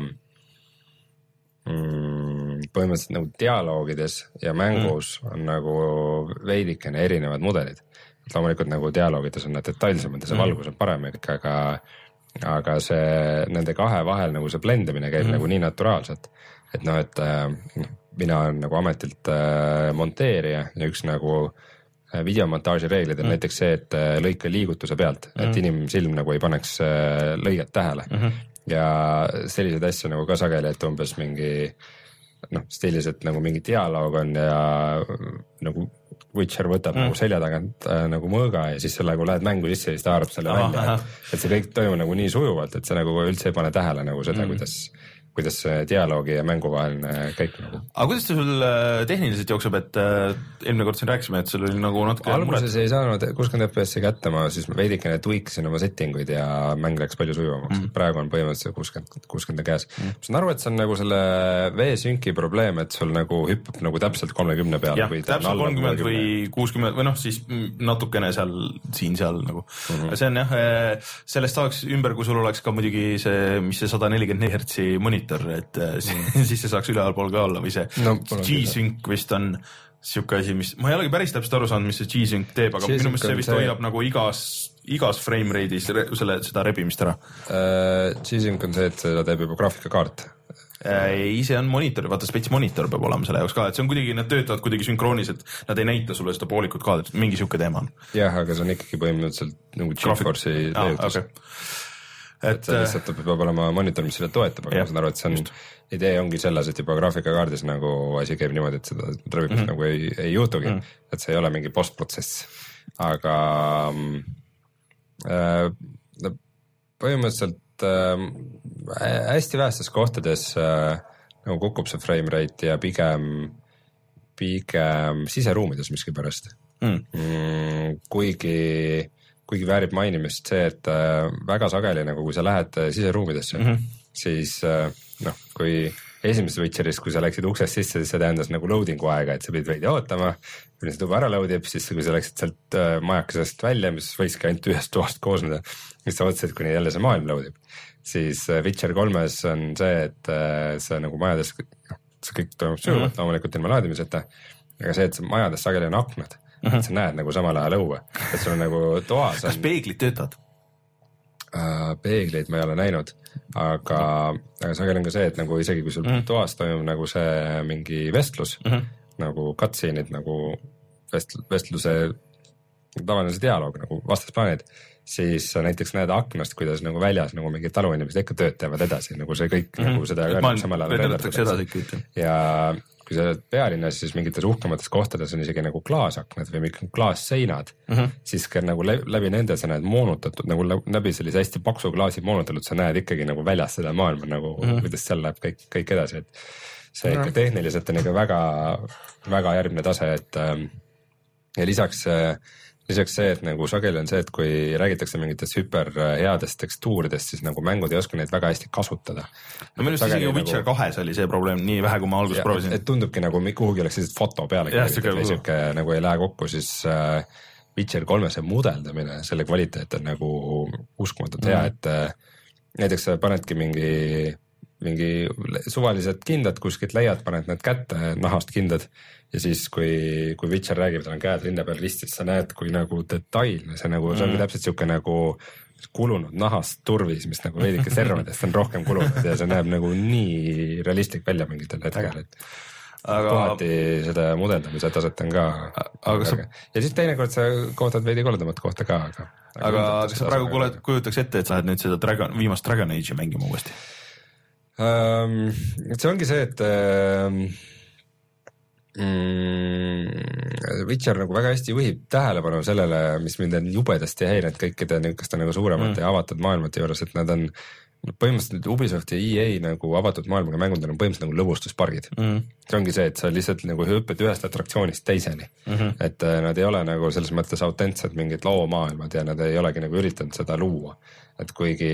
mm, põhimõtteliselt nagu dialoogides ja mängus mm. on nagu veidikene erinevad mudelid. Et loomulikult nagu dialoogides on need detailsemad ja see mm. valgus on parem, aga aga see nende kahe vahel nagu see blendamine käib mm. nagu nii naturaalselt, et noh, et äh, mina olen nagu ametilt äh, monteerija ja üks nagu äh, videomontaaži reeglid on mm. näiteks see, et äh, lõika liigutuse pealt, mm. et inimsilm nagu ei paneks äh, lõiget tähele mm -hmm. ja selliseid asju nagu ka sageli, et umbes mingi noh, stiilis, et nagu mingi dialoog on ja nagu Witcher võtab mm. nagu selja tagant äh, nagu mõõga ja siis selle nagu lähed mängu sisse ja siis ta arvab selle aha, välja, et, et see kõik toimub nagu nii sujuvalt, et see nagu üldse ei pane tähele nagu seda mm., kuidas, kuidas dialoogi ja mängu vaheline käib nagu. Aga kuidas see sul tehniliselt jookseb, et äh, eelmine kord siin rääkisime, et sul oli nagu natuke alguses muret. Ei saanud kuuskümmend F P S-i kätte, ma siis veidikene tweaksin oma settinguid ja mäng läks palju sujuvamaks mm.. praegu on põhimõtteliselt kuuskümmend, kuuskümmend käes mm.. ma saan aru, et see on nagu selle V-synki probleem, et sul nagu hüppab nagu täpselt kolmekümne peale. Jah, täpselt kolmkümmend või kuuskümmend või noh, siis natukene seal, siin-seal nagu mm. -hmm. see on jah, sellest saaks ümber, kui sul oleks ka muidugi see, mis see sada nelikümmend neli hertsi monitor, et mm. siis see saaks ülevalpool ka olla või see no, G-Sync vist on siuke asi, mis, ma ei olegi päris täpselt aru saanud, mis see G-Sync teeb, aga minu meelest see vist see... hoiab nagu igas, igas frame rate'is selle, seda rebimist ära. Uh, G-Sync on see, et seda teeb juba graafikakaart. Ei, see on monitor, vaata spets monitor peab olema selle jaoks ka, et see on kuidagi, nad töötavad kuidagi sünkroonis, et nad ei näita sulle seda poolikut kaadrit, mingi siuke teema on. Jah, aga see on ikkagi põhimõtteliselt nagu GeForce'i leiutus. Ah, okay. et, et see lihtsalt peab olema monitor, mis selle toetab, aga jah, ma saan aru, et see on, just. idee ongi selles, et juba graafikakaardis nagu asi käib niimoodi, et seda trevipust mm -hmm. nagu ei, ei juhtugi, mm -hmm. et see ei ole mingi postprotsess, aga äh, põhimõtteliselt äh, hästi vähestes kohtades äh, nagu kukub see frame rate ja pigem, pigem siseruumides miskipärast mm. Mm, kuigi kuigi väärib mainimist see, et äh, väga sageli nagu kui sa lähed siseruumidesse mm, -hmm. siis äh, noh, kui esimeses Witcheris, kui sa läksid uksest sisse, siis see tähendas nagu loading'u aega, et sa pidid veidi ootama, kui see tuba ära loadib, siis kui sa läksid sealt äh, majakesest välja, mis võiski ainult ühest toast koosneda, siis sa otsid, kuni jälle see maailm loadib. Siis äh, Witcher kolmes on see, et äh, see nagu majades, noh, see kõik toimub sujuvalt mm -hmm. loomulikult ilma laadimiseta, aga see, et majades sageli on aknad, mm -hmm. et sa näed nagu samal ajal õue, et sul on nagu toas on... Kas peeglid töötavad? Uh, peegleid ma ei ole näinud, aga, aga sageli on ka see, et nagu isegi kui sul mm -hmm. toas toimub nagu see mingi vestlus mm, -hmm. nagu cutscene'id nagu vest, vestluse tavaline see dialoog nagu vastasplaanid, siis sa näiteks näed aknast, kuidas nagu väljas nagu mingid taluinimesed ikka tööd teevad edasi, nagu see kõik mm -hmm. nagu seda ka samal ajal ja kui sa oled pealinnas, siis mingites uhkemates kohtades on isegi nagu klaasaknad või mingid klaasseinad mm, -hmm. siis ka nagu läbi nende sa näed moonutatud, nagu läbi sellise hästi paksu klaasi moonutatud, sa näed ikkagi nagu väljas seda maailma nagu mm, -hmm. kuidas seal läheb kõik, kõik edasi, et see ikka tehniliselt on ikka väga, väga järgmine tase, et ja lisaks lisaks see, et nagu sageli on see, et kui räägitakse mingitest hüper headest tekstuuridest, siis nagu mängud ei oska neid väga hästi kasutada. No minu arust isegi Witcher nagu... kahes oli see probleem, nii vähe kui ma alguses proovisin. Et tundubki nagu kuhugi oleks lihtsalt foto peale, või siuke nagu ei lähe kokku, siis äh, Witcher kolme see mudeldamine, selle kvaliteet on nagu uskumatult mm. hea, et äh, näiteks sa panedki mingi mingi suvalised kindad kuskilt leiad, paned need kätte, nahast kindad ja siis kui, kui Witcher räägib, tal on käed rinna peal ristis, sa näed, kui nagu detailne see nagu, see ongi täpselt siuke nagu kulunud nahast turvis, mis nagu veidike servadest on rohkem kulunud ja see näeb nagu nii realistlik välja mingitel hetkel, et aga kohati seda mudeldamise taset on ka aga sa... ja siis teinekord sa kohtad veidi koldamat kohta ka, aga aga, aga kas sa praegu kuuled, kujutaks ette, et sa lähed nüüd seda Dragon, viimast Dragon Age'i mängima uuesti? Um, see ongi see, et um, mm, Witcher nagu väga hästi juhib tähelepanu sellele, mis mind on jubedasti häirinud kõikide niisuguste nagu suuremate mm. ja avatud maailmate juures, et nad on põhimõtteliselt Ubisoft ja E A nagu avatud maailmaga mängud on põhimõtteliselt nagu lõbustuspargid mm. see ongi see, et sa lihtsalt nagu hüppad ühest attraktsioonist teiseni mm, -hmm. et nad ei ole nagu selles mõttes autentsed mingid loomaailmad ja nad ei olegi nagu üritanud seda luua, et kuigi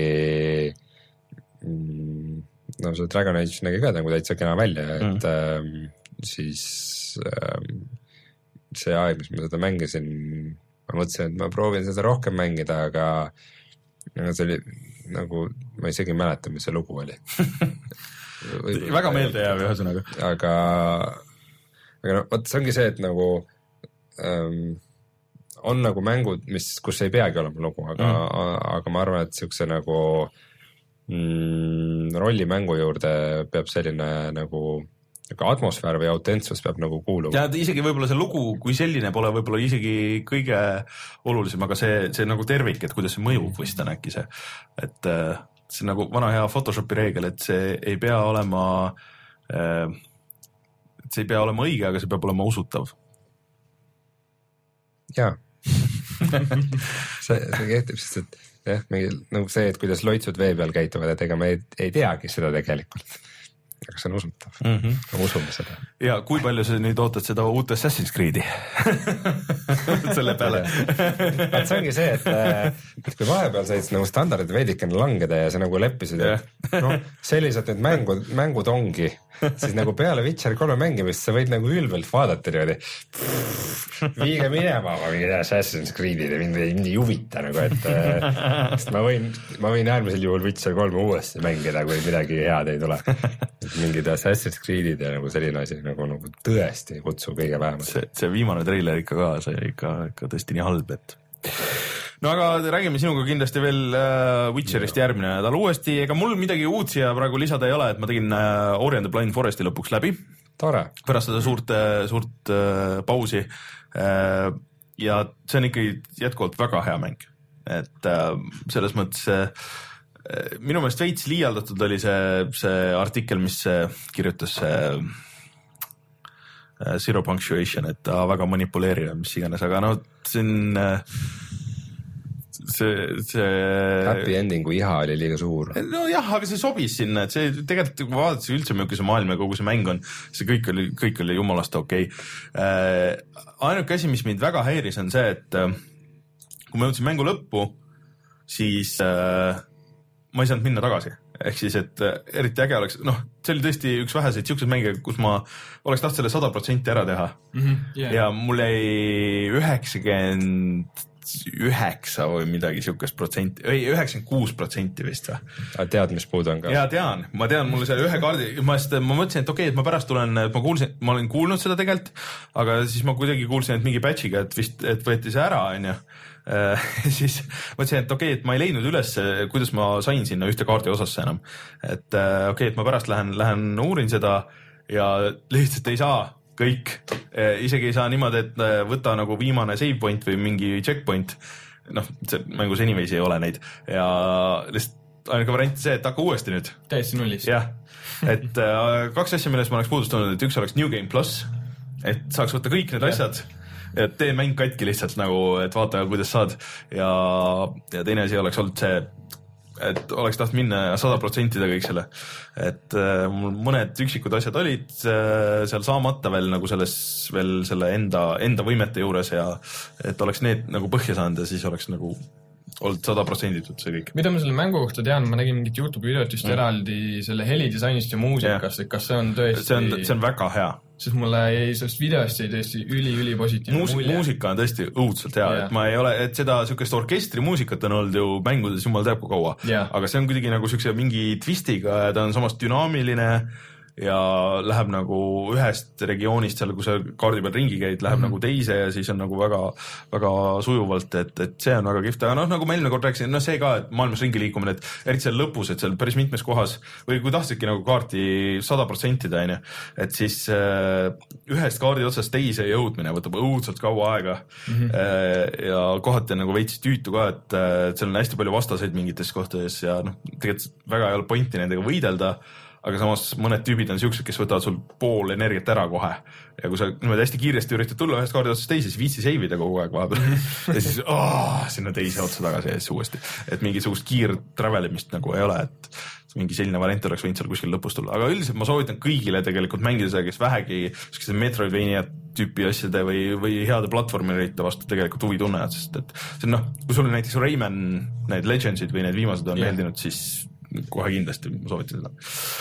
mm, no see Dragon Age nägi ka nagu täitsa kena välja, et mm. ähm, siis ähm, see aeg, mis ma seda mängisin, ma mõtlesin, et ma proovin seda rohkem mängida, aga see oli nagu, ma isegi ei mäleta, mis see lugu oli väga meelde jääb ühesõnaga. Aga, aga no, võt, see ongi see, et nagu ähm, on nagu mängud, mis, kus ei peagi olema lugu, aga, mm. aga ma arvan, et siukse nagu mm, rollimängu juurde peab selline nagu atmosfäär või autentsus peab nagu kuuluma. Ja isegi võib-olla see lugu, kui selline pole võib-olla isegi kõige olulisem, aga see, see nagu tervik, et kuidas see mõjub vist on äkki see, et see nagu vana hea Photoshopi reegel, et see ei pea olema see ei pea olema õige, aga see peab olema usutav. Jaa. see, see kehtib, sest et jah, mingi, nagu see, et kuidas loitsud vee peal käituvad, et ega me ei, ei teagi seda tegelikult. Aga see on usutav. Mm -hmm. Me usume seda. Ja kui palju sa nüüd ootad seda uut Assassin's Creed'i? Selle peale. Vaat see ongi see, et, et kui vahepeal said nagu standardid veidikene langeda ja sa nagu leppisid, et noh, sellised need mängud, mängud ongi, siis nagu peale Witcher kolme mängimist sa võid nagu ülbelt vaadata niimoodi, viige minema oma mingi Assassin's Creed'id ja mind ei huvita nagu, et sest ma võin, ma võin äärmisel juhul Witcher kolme uuesti mängida, kui midagi head ei tule. Mingid Assassin's Creed'id ja nagu selline asi nagu, nagu tõesti ei kutsu kõige vähemalt. See, see viimane treiler ikka ka, see ikka, ikka tõesti nii halb, et no aga räägime sinuga kindlasti veel äh, Witcherist ja. järgmine nädal uuesti, ega mul midagi uut siia praegu lisada ei ole, et ma tegin äh, Ori and the Blind Foresti lõpuks läbi. Tore. Pärast seda suurt, suurt äh, pausi äh, ja see on ikkagi jätkuvalt väga hea mäng, et äh, selles mõttes äh, minu meelest veits liialdatud oli see, see artikkel, mis kirjutas see Zero Punctuation, et ta väga manipuleerib, mis iganes, aga no siin see, see happy endingu iha oli liiga suur. No jah, aga see sobis sinna, et see tegelikult, kui vaadates üldse milline see maailm ja kogu see mäng on, see kõik oli, kõik oli jumalast okei okay. Ainuke asi, mis mind väga häiris, on see, et kui ma jõudsin mängu lõppu, siis ma ei saanud minna tagasi, ehk siis, et eriti äge oleks, noh, see oli tõesti üks väheseid siukseid mänge, kus ma oleks taht selle sada protsenti ära teha mm -hmm, yeah. ja mul jäi üheksakümmend üheksa või midagi siukest protsenti, ei üheksakümmend kuus protsenti vist või. Tead, mis puudu on ka? Ja tean, ma tean, mul seal ühe kaardi, ma, sest, ma mõtlesin, et okei okay,, et ma pärast tulen, ma kuulsin, ma olen kuulnud seda tegelikult, aga siis ma kuidagi kuulsin, et mingi patchiga, et vist, et võeti see ära, on ju. Uh, siis mõtlesin, et okei okay,, et ma ei leidnud üles, kuidas ma sain sinna ühte kaardi osasse enam. Et uh, okei okay,, et ma pärast lähen, lähen uurin seda ja lihtsalt ei saa kõik. Uh, isegi ei saa niimoodi, et uh, võta nagu viimane save point või mingi checkpoint. Noh, see mängus anyways ei ole neid ja lihtsalt ainuke variant see, et hakka uuesti nüüd. Täiesti nullist. Jah, et uh, kaks asja, millest ma oleks puudustanud, et üks oleks New Game Plus, et saaks võtta kõik need asjad ja tee mäng katki lihtsalt nagu, et vaata, kuidas saad ja, ja teine asi oleks olnud see, et oleks taht minna sada protsentida kõik selle, et äh, mul mõned üksikud asjad olid äh, seal saamata veel nagu selles, veel selle enda, enda võimete juures ja et oleks need nagu põhja saanud ja siis oleks nagu olnud sada protsenditult see kõik. Mida ma selle mängu kohta tean, ma nägin mingit YouTube videot just mm. eraldi selle helidisainist ja muusikast, yeah. et kas see on tõesti see on, see on väga hea. Sest mulle jäi sellest videost jäi tõesti üli-üli positiivne Muus, mulje. Muusika on tõesti õudselt hea, yeah. et ma ei ole, et seda sükest orkestrimuusikat on olnud ju mängudes jumal teab kui kaua, yeah. aga see on kuidagi nagu sükse mingi twistiga ja ta on samas dünaamiline ja läheb nagu ühest regioonist seal, kui sa kaardi peal ringi käid, läheb mm-hmm. nagu teise ja siis on nagu väga, väga sujuvalt, et, et see on väga kihvt, aga noh, nagu ma eelmine kord rääkisin, noh see ka, et maailmas ringi liikumine, et eriti seal lõpus, et seal päris mitmes kohas või kui tahtsidki nagu kaarti sada protsentida, on ju, et siis äh, ühest kaardi otsast teise jõudmine võtab õudselt kaua aega mm-hmm. äh, ja kohati on nagu veits tüütu ka, et, et seal on hästi palju vastaseid mingites kohtades ja noh, tegelikult väga ei ole pointi nendega võidelda, aga samas mõned tüübid on siuksed, kes võtavad sul pool energiat ära kohe ja kui sa niimoodi hästi kiiresti üritad tulla ühest kaardi otsast teise, siis viitsi seivida kogu aeg vahepeal ja siis oh, sinna teise otsa tagasi ja siis uuesti, et mingisugust kiir travelimist nagu ei ole, et mingi selline variant oleks võinud seal kuskil lõpus tulla, aga üldiselt ma soovitan kõigile tegelikult mängida seda, kes vähegi sellised Metroidvania tüüpi asjade või, või heade platvormirite vastu tegelikult huvi tunnevad, sest et see on noh, kui sul näiteks Rayman need Legendsid või need viimased on yeah. meeldinud, siis kohe kindlasti ma soovitan seda.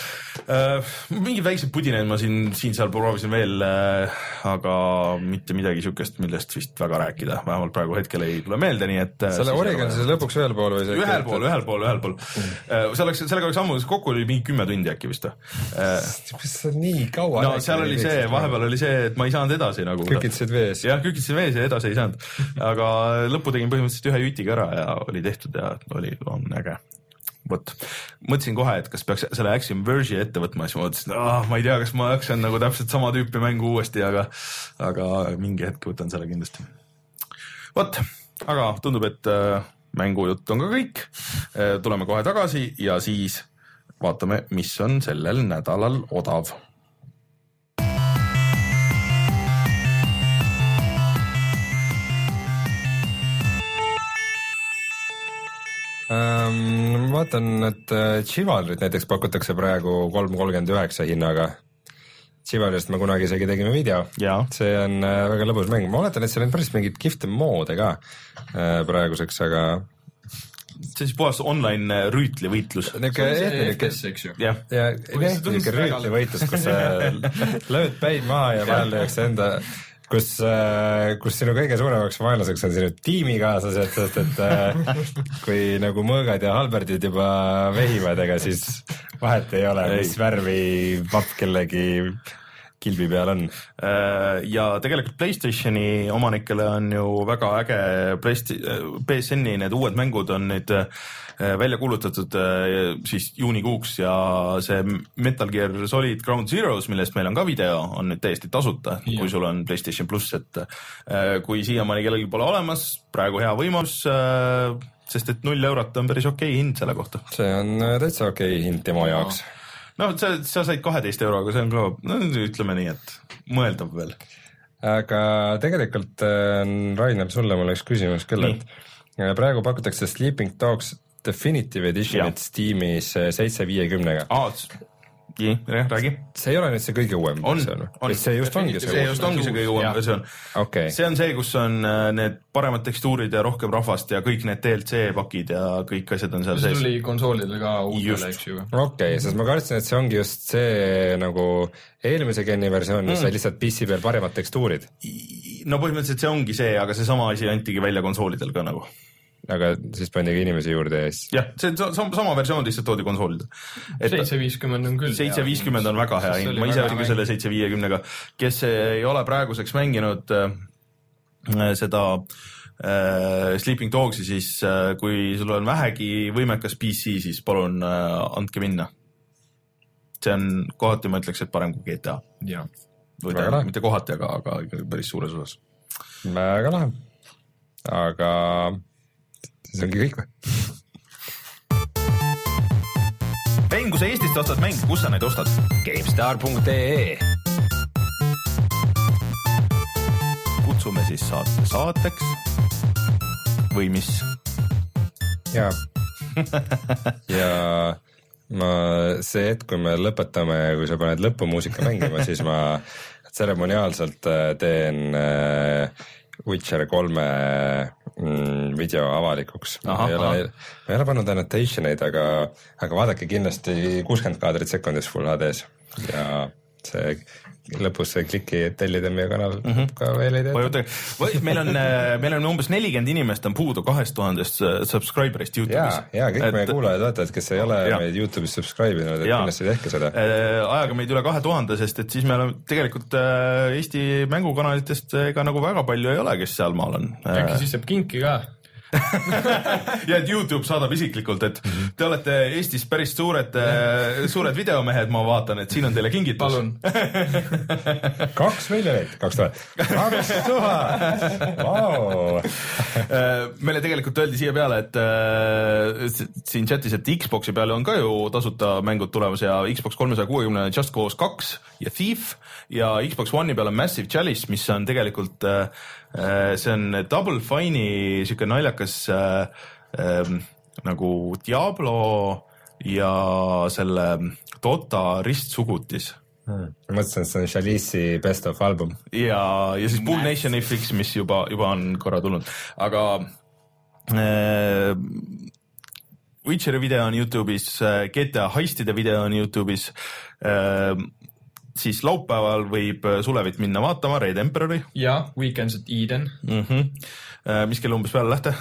Uh, mingi väiksed pudinaid ma siin, siin seal proovisin veel, uh, aga mitte midagi siukest, millest vist väga rääkida, vähemalt praegu hetkel ei tule meelde, nii et uh, selle Oregon siis lõpuks ühel pool või see? Ühel pool, ühel pool, ühel pool. Mm. Uh, see oleks, sellega oleks ammu, kokku oli mingi kümme tundi äkki vist. Uh, mis sa nii kaua? No seal oli see, vahepeal oli see, et ma ei saanud edasi nagu. Kükitsid vees. Jah, kükitsid vees ja edasi ei saanud. Aga lõppu tegin põhimõtteliselt ühe jütiga ära ja oli tehtud ja oli, on äge. Võt. Mõtlesin kohe, et kas peaks selle Axiom Verge'i ette võtma, siis ma mõtlesin, et ah, ma ei tea, kas ma jaksan nagu täpselt sama tüüpi mängu uuesti, aga, aga mingi hetk võtan selle kindlasti. Võt, aga tundub, et äh, mängujutt on ka kõik. Äh, tuleme kohe tagasi ja siis vaatame, mis on sellel nädalal odav. Um, ma vaatan, et Chivalryt näiteks pakutakse praegu kolm kolmkümmend üheksa hinnaga. Chivalryst me kunagi isegi tegime video. Ja. See on väga lõbus mäng. Ma oletan, et seal on päris mingid kihvte moode ka praeguseks, aga see siis puhast online rüütli võitlus. See on see F P S, eks ju? Ja, ja niisugune rüütli võitlus, kus lööd päid maha ja vahel lüüakse enda kus, kus sinu kõige suuremaks vaenlaseks on sinu tiimikaaslased, sest et kui nagu mõõgad ja halberdid juba vehivad, ega siis vahet ei ole, mis värvi papp kellegi kilbi peal on. Ja tegelikult PlayStationi omanikele on ju väga äge P S N-i need uued mängud on nüüd välja kuulutatud siis juunikuuks ja see Metal Gear Solid Ground Zeroes, millest meil on ka video, on nüüd täiesti tasuta, ja. Kui sul on PlayStation Plus, et kui siiamaani kellelgi pole olemas, praegu hea võimalus, sest et null eurot on päris okei hind selle kohta. See on täitsa okei hind tema jaoks. No sa, sa said kaheteist euroga, see on ka, no ütleme nii, et mõeldav veel. Aga tegelikult, Rainer, sulle mul üks küsimus küll, et praegu pakutakse Sleeping Dogs Definitive Edition Steamis seitse viiekümnega. Aa, nii, räägi. See ei ole nüüd see kõige uuem on, versioon. On. See just ongi see, see, just ongi see kõige uuem versioon. Okay. See on see, kus on need paremad tekstuurid ja rohkem rahvast ja kõik need D L C pakid ja kõik asjad on seal sees. See tuli konsoolidele ka uutele, eks ju. Okei, okay, sest ma kartsin, et see ongi just see nagu eelmise genni versioon, mis mm. sai lihtsalt P C peal paremad tekstuurid. No põhimõtteliselt see ongi see, aga see sama asi antigi välja konsoolidel ka nagu. Aga siis pandi ka inimesi juurde ja siis... Jah, see sama, sama versioon lihtsalt toodi konsoolida. seitse viiskümmend on küll. seitse viiskümmend on väga hea hind, ma ise olin ka selle seitse viiekümnega, kes ei ole praeguseks mänginud äh, seda äh, Sleeping Dogsi, siis äh, kui sul on vähegi võimekas P C, siis palun äh, andke minna. See on kohati, ma ütleks, et parem kui G T A. Ja. Või ta, mitte kohati, aga, aga päris suures osas. Väga lahe. Aga... see ongi kõik või? Vein, kui sa Eestist ostad mäng, kus sa neid ostad? GameStar punkt ee Kutsume siis saate saateks või mis? Jaa. ja ma see hetk, kui me lõpetame, kui sa paned lõpumuusika mängima, siis ma tseremoniaalselt teen Witcher kolme mm, video avalikuks. Aha, ma ei ole, ma ei ole pannud annotationeid, aga, aga vaadake kindlasti kuuskümmend kaadrit sekundis Full H D-s ja see lõpus see kliki, et tellida meie kanal mm -hmm. ka veel ei teeta. meil on, meil on umbes nelikümmend inimest on puudu kahest tuhandest subscriberist YouTube'is. Ja, ja kõik et, meie kuulajad vaatavad, kes ei ole ja. meid YouTube'is subscribe inud, et ja. kindlasti tehke seda. Ajaga meid üle kahe tuhande, sest et siis me oleme tegelikult Eesti mängukanalitest ega nagu väga palju ei ole, kes sealmaal on. Äkki siis saab kinki ka. ja et YouTube saadab isiklikult, et te olete Eestis päris suured, suured videomehed, ma vaatan, et siin on teile kingitus. Palun. kaks miljonit, kaks tuhat, kaks tuhat. Meile tegelikult öeldi siia peale, et siin chatis, et Xboxi peale on ka ju tasuta mängud tulemas ja Xbox kolmesaja kuuekümne Just Cause kaks ja Thief ja Xbox One'i peal on Massive Chalice, mis on tegelikult see on Double Fine'i siuke naljakas äh, äh, nagu Diablo ja selle Dota ristsugutis. Hmm. Ma mõtlesin, et see on Chalice'i best of album. Ja, ja siis Bull Nation F X, mis juba, juba on korra tulnud. Aga äh, Witcheri video on YouTube'is, G T A Heistide video on YouTube'is, äh, siis laupäeval võib Sulevit minna vaatama, Red Emperori. Ja, Weekends at Eden. Mm -hmm. Mis kell umbes peale lähte?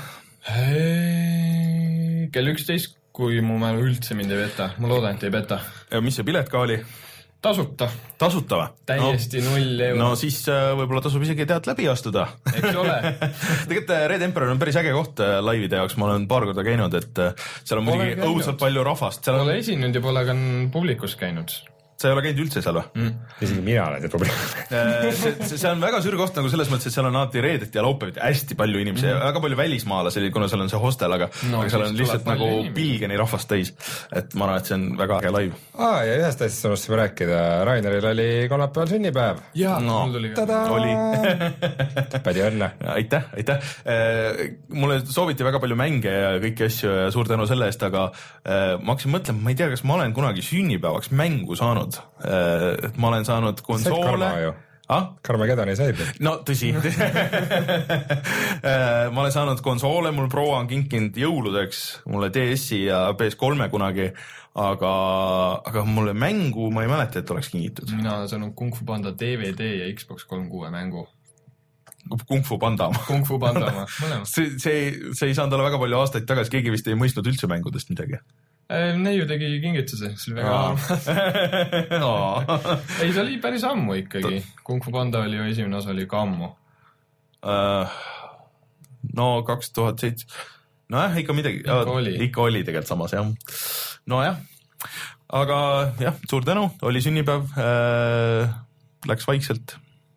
Kell üksteist, kui mu mälu üldse mind ei peta. Ma loodan, et ei peta. Ja mis see pilet ka oli? Tasuta. Tasuta või? Täiesti no, null euro. No siis võib-olla tasub isegi tead läbi astuda. Eks ole. Tegelikult Red Emperor on päris äge koht laivide jaoks. Ma olen paar korda käinud, et seal on muidugi õudselt palju rahvast. Pole on... esinud ja pole ka publikus käinud. Sa ei ole käinud üldse seal või? Mm. Isegi mina olen see probleem. see, see on väga sür koht nagu selles mõttes, et seal on alati reedet ja laupäevid hästi palju inimesi mm. ja väga palju välismaalasi, kuna seal on see hostel, aga, no, aga seal on lihtsalt nagu inimesi. Pilgeni rahvast täis. Et ma arvan, et see on väga äge live. Aa, ja ühest asjast unustasime rääkida. Raineril oli kolmapäeval sünnipäev. Jaa, no, mul tuli ka. Oli. Pädi õnne. Aitäh, aitäh. Mulle sooviti väga palju mänge ja kõiki asju ja suur tänu selle eest, aga ma hakkasin mõtlema, ma ei tea, kas ma olen kunagi sünnipäevaks mängu saanud. Et ma olen saanud konsoole. Ah? Karmagedani said. No tõsi. Ma olen saanud konsoole, mul proua on kinkinud jõuludeks mulle D S-i ja P S kolme kunagi, aga, aga mulle mängu ma ei mäleta, et oleks kingitud. Mina olen saanud Kung Fu Panda D V D ja Xbox kolmkümmend kuus mängu. Kung Fu Panda. Kung Fu Panda, mõlemad. See, see, see ei saanud olla väga palju aastaid tagasi, keegi vist ei mõistnud üldse mängudest midagi. Neiu tegi kingituse, see oli väga armas. Ei, see oli päris ammu ikkagi. Kung Fu Panda oli ju esimene osa, oli ka ammu. Uh, no kaks tuhat seitse. No jah, ikka midagi. Ikka oli. Ikka oli tegelikult samas, jah. No jah. Aga jah, suur tänu. Oli sünnipäev. Uh, läks vaikselt.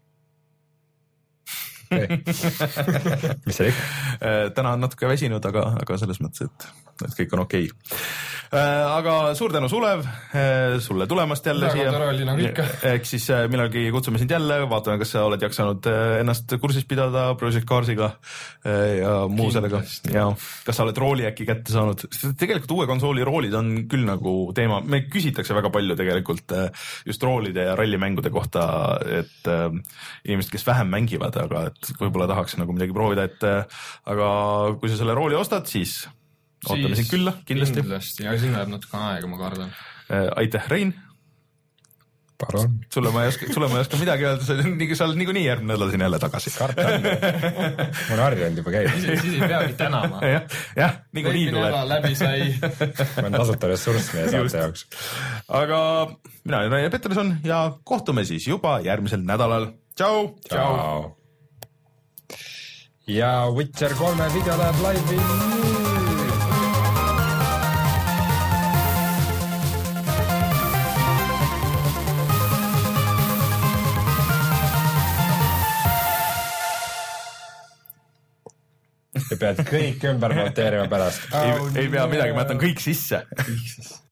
Mis see ikka? Täna on natuke väsinud, aga, aga selles mõttes, et, et kõik on okei. Aga suur tänu Sulev, sulle tulemast jälle väga siia. Väga tore oli nagu ikka. Ehk siis millalgi kutsume sind jälle, vaatame, kas sa oled jaksanud ennast kursis pidada Project Carsiga ja muu sellega. Ja kas sa oled rooli äkki kätte saanud? Tegelikult uue konsooli roolid on küll nagu teema. Me küsitakse väga palju tegelikult just roolide ja rallimängude kohta, et inimesed, kes vähem mängivad, aga et võib-olla tahaks nagu midagi proovida, et aga kui sa selle rooli ostad, siis ootame sind külla, kindlasti. Kindlasti, ja siin läheb natuke aega, ma kardan. Aitäh, Rein. Palun. Sulle ma ei oska, sulle ma ei oska midagi öelda, sa oled niikuinii järgmine nädal siin jälle tagasi. Karta on. Ma olen harjunud juba käib. Siis ei peagi tänama. jah, jah, niikuinii tuleb. Läbi sai. Ma olen tasuta ressurss meie saate jaoks. Aga mina olen Rainer Peterson ja kohtume siis juba järgmisel nädalal. Tšau! Tšau! Ja Witcher kolme video läheb laivi nüüd. Ja pead kõik ümber monteerima pärast. Ei, ei pea midagi, ma jätan kõik sisse.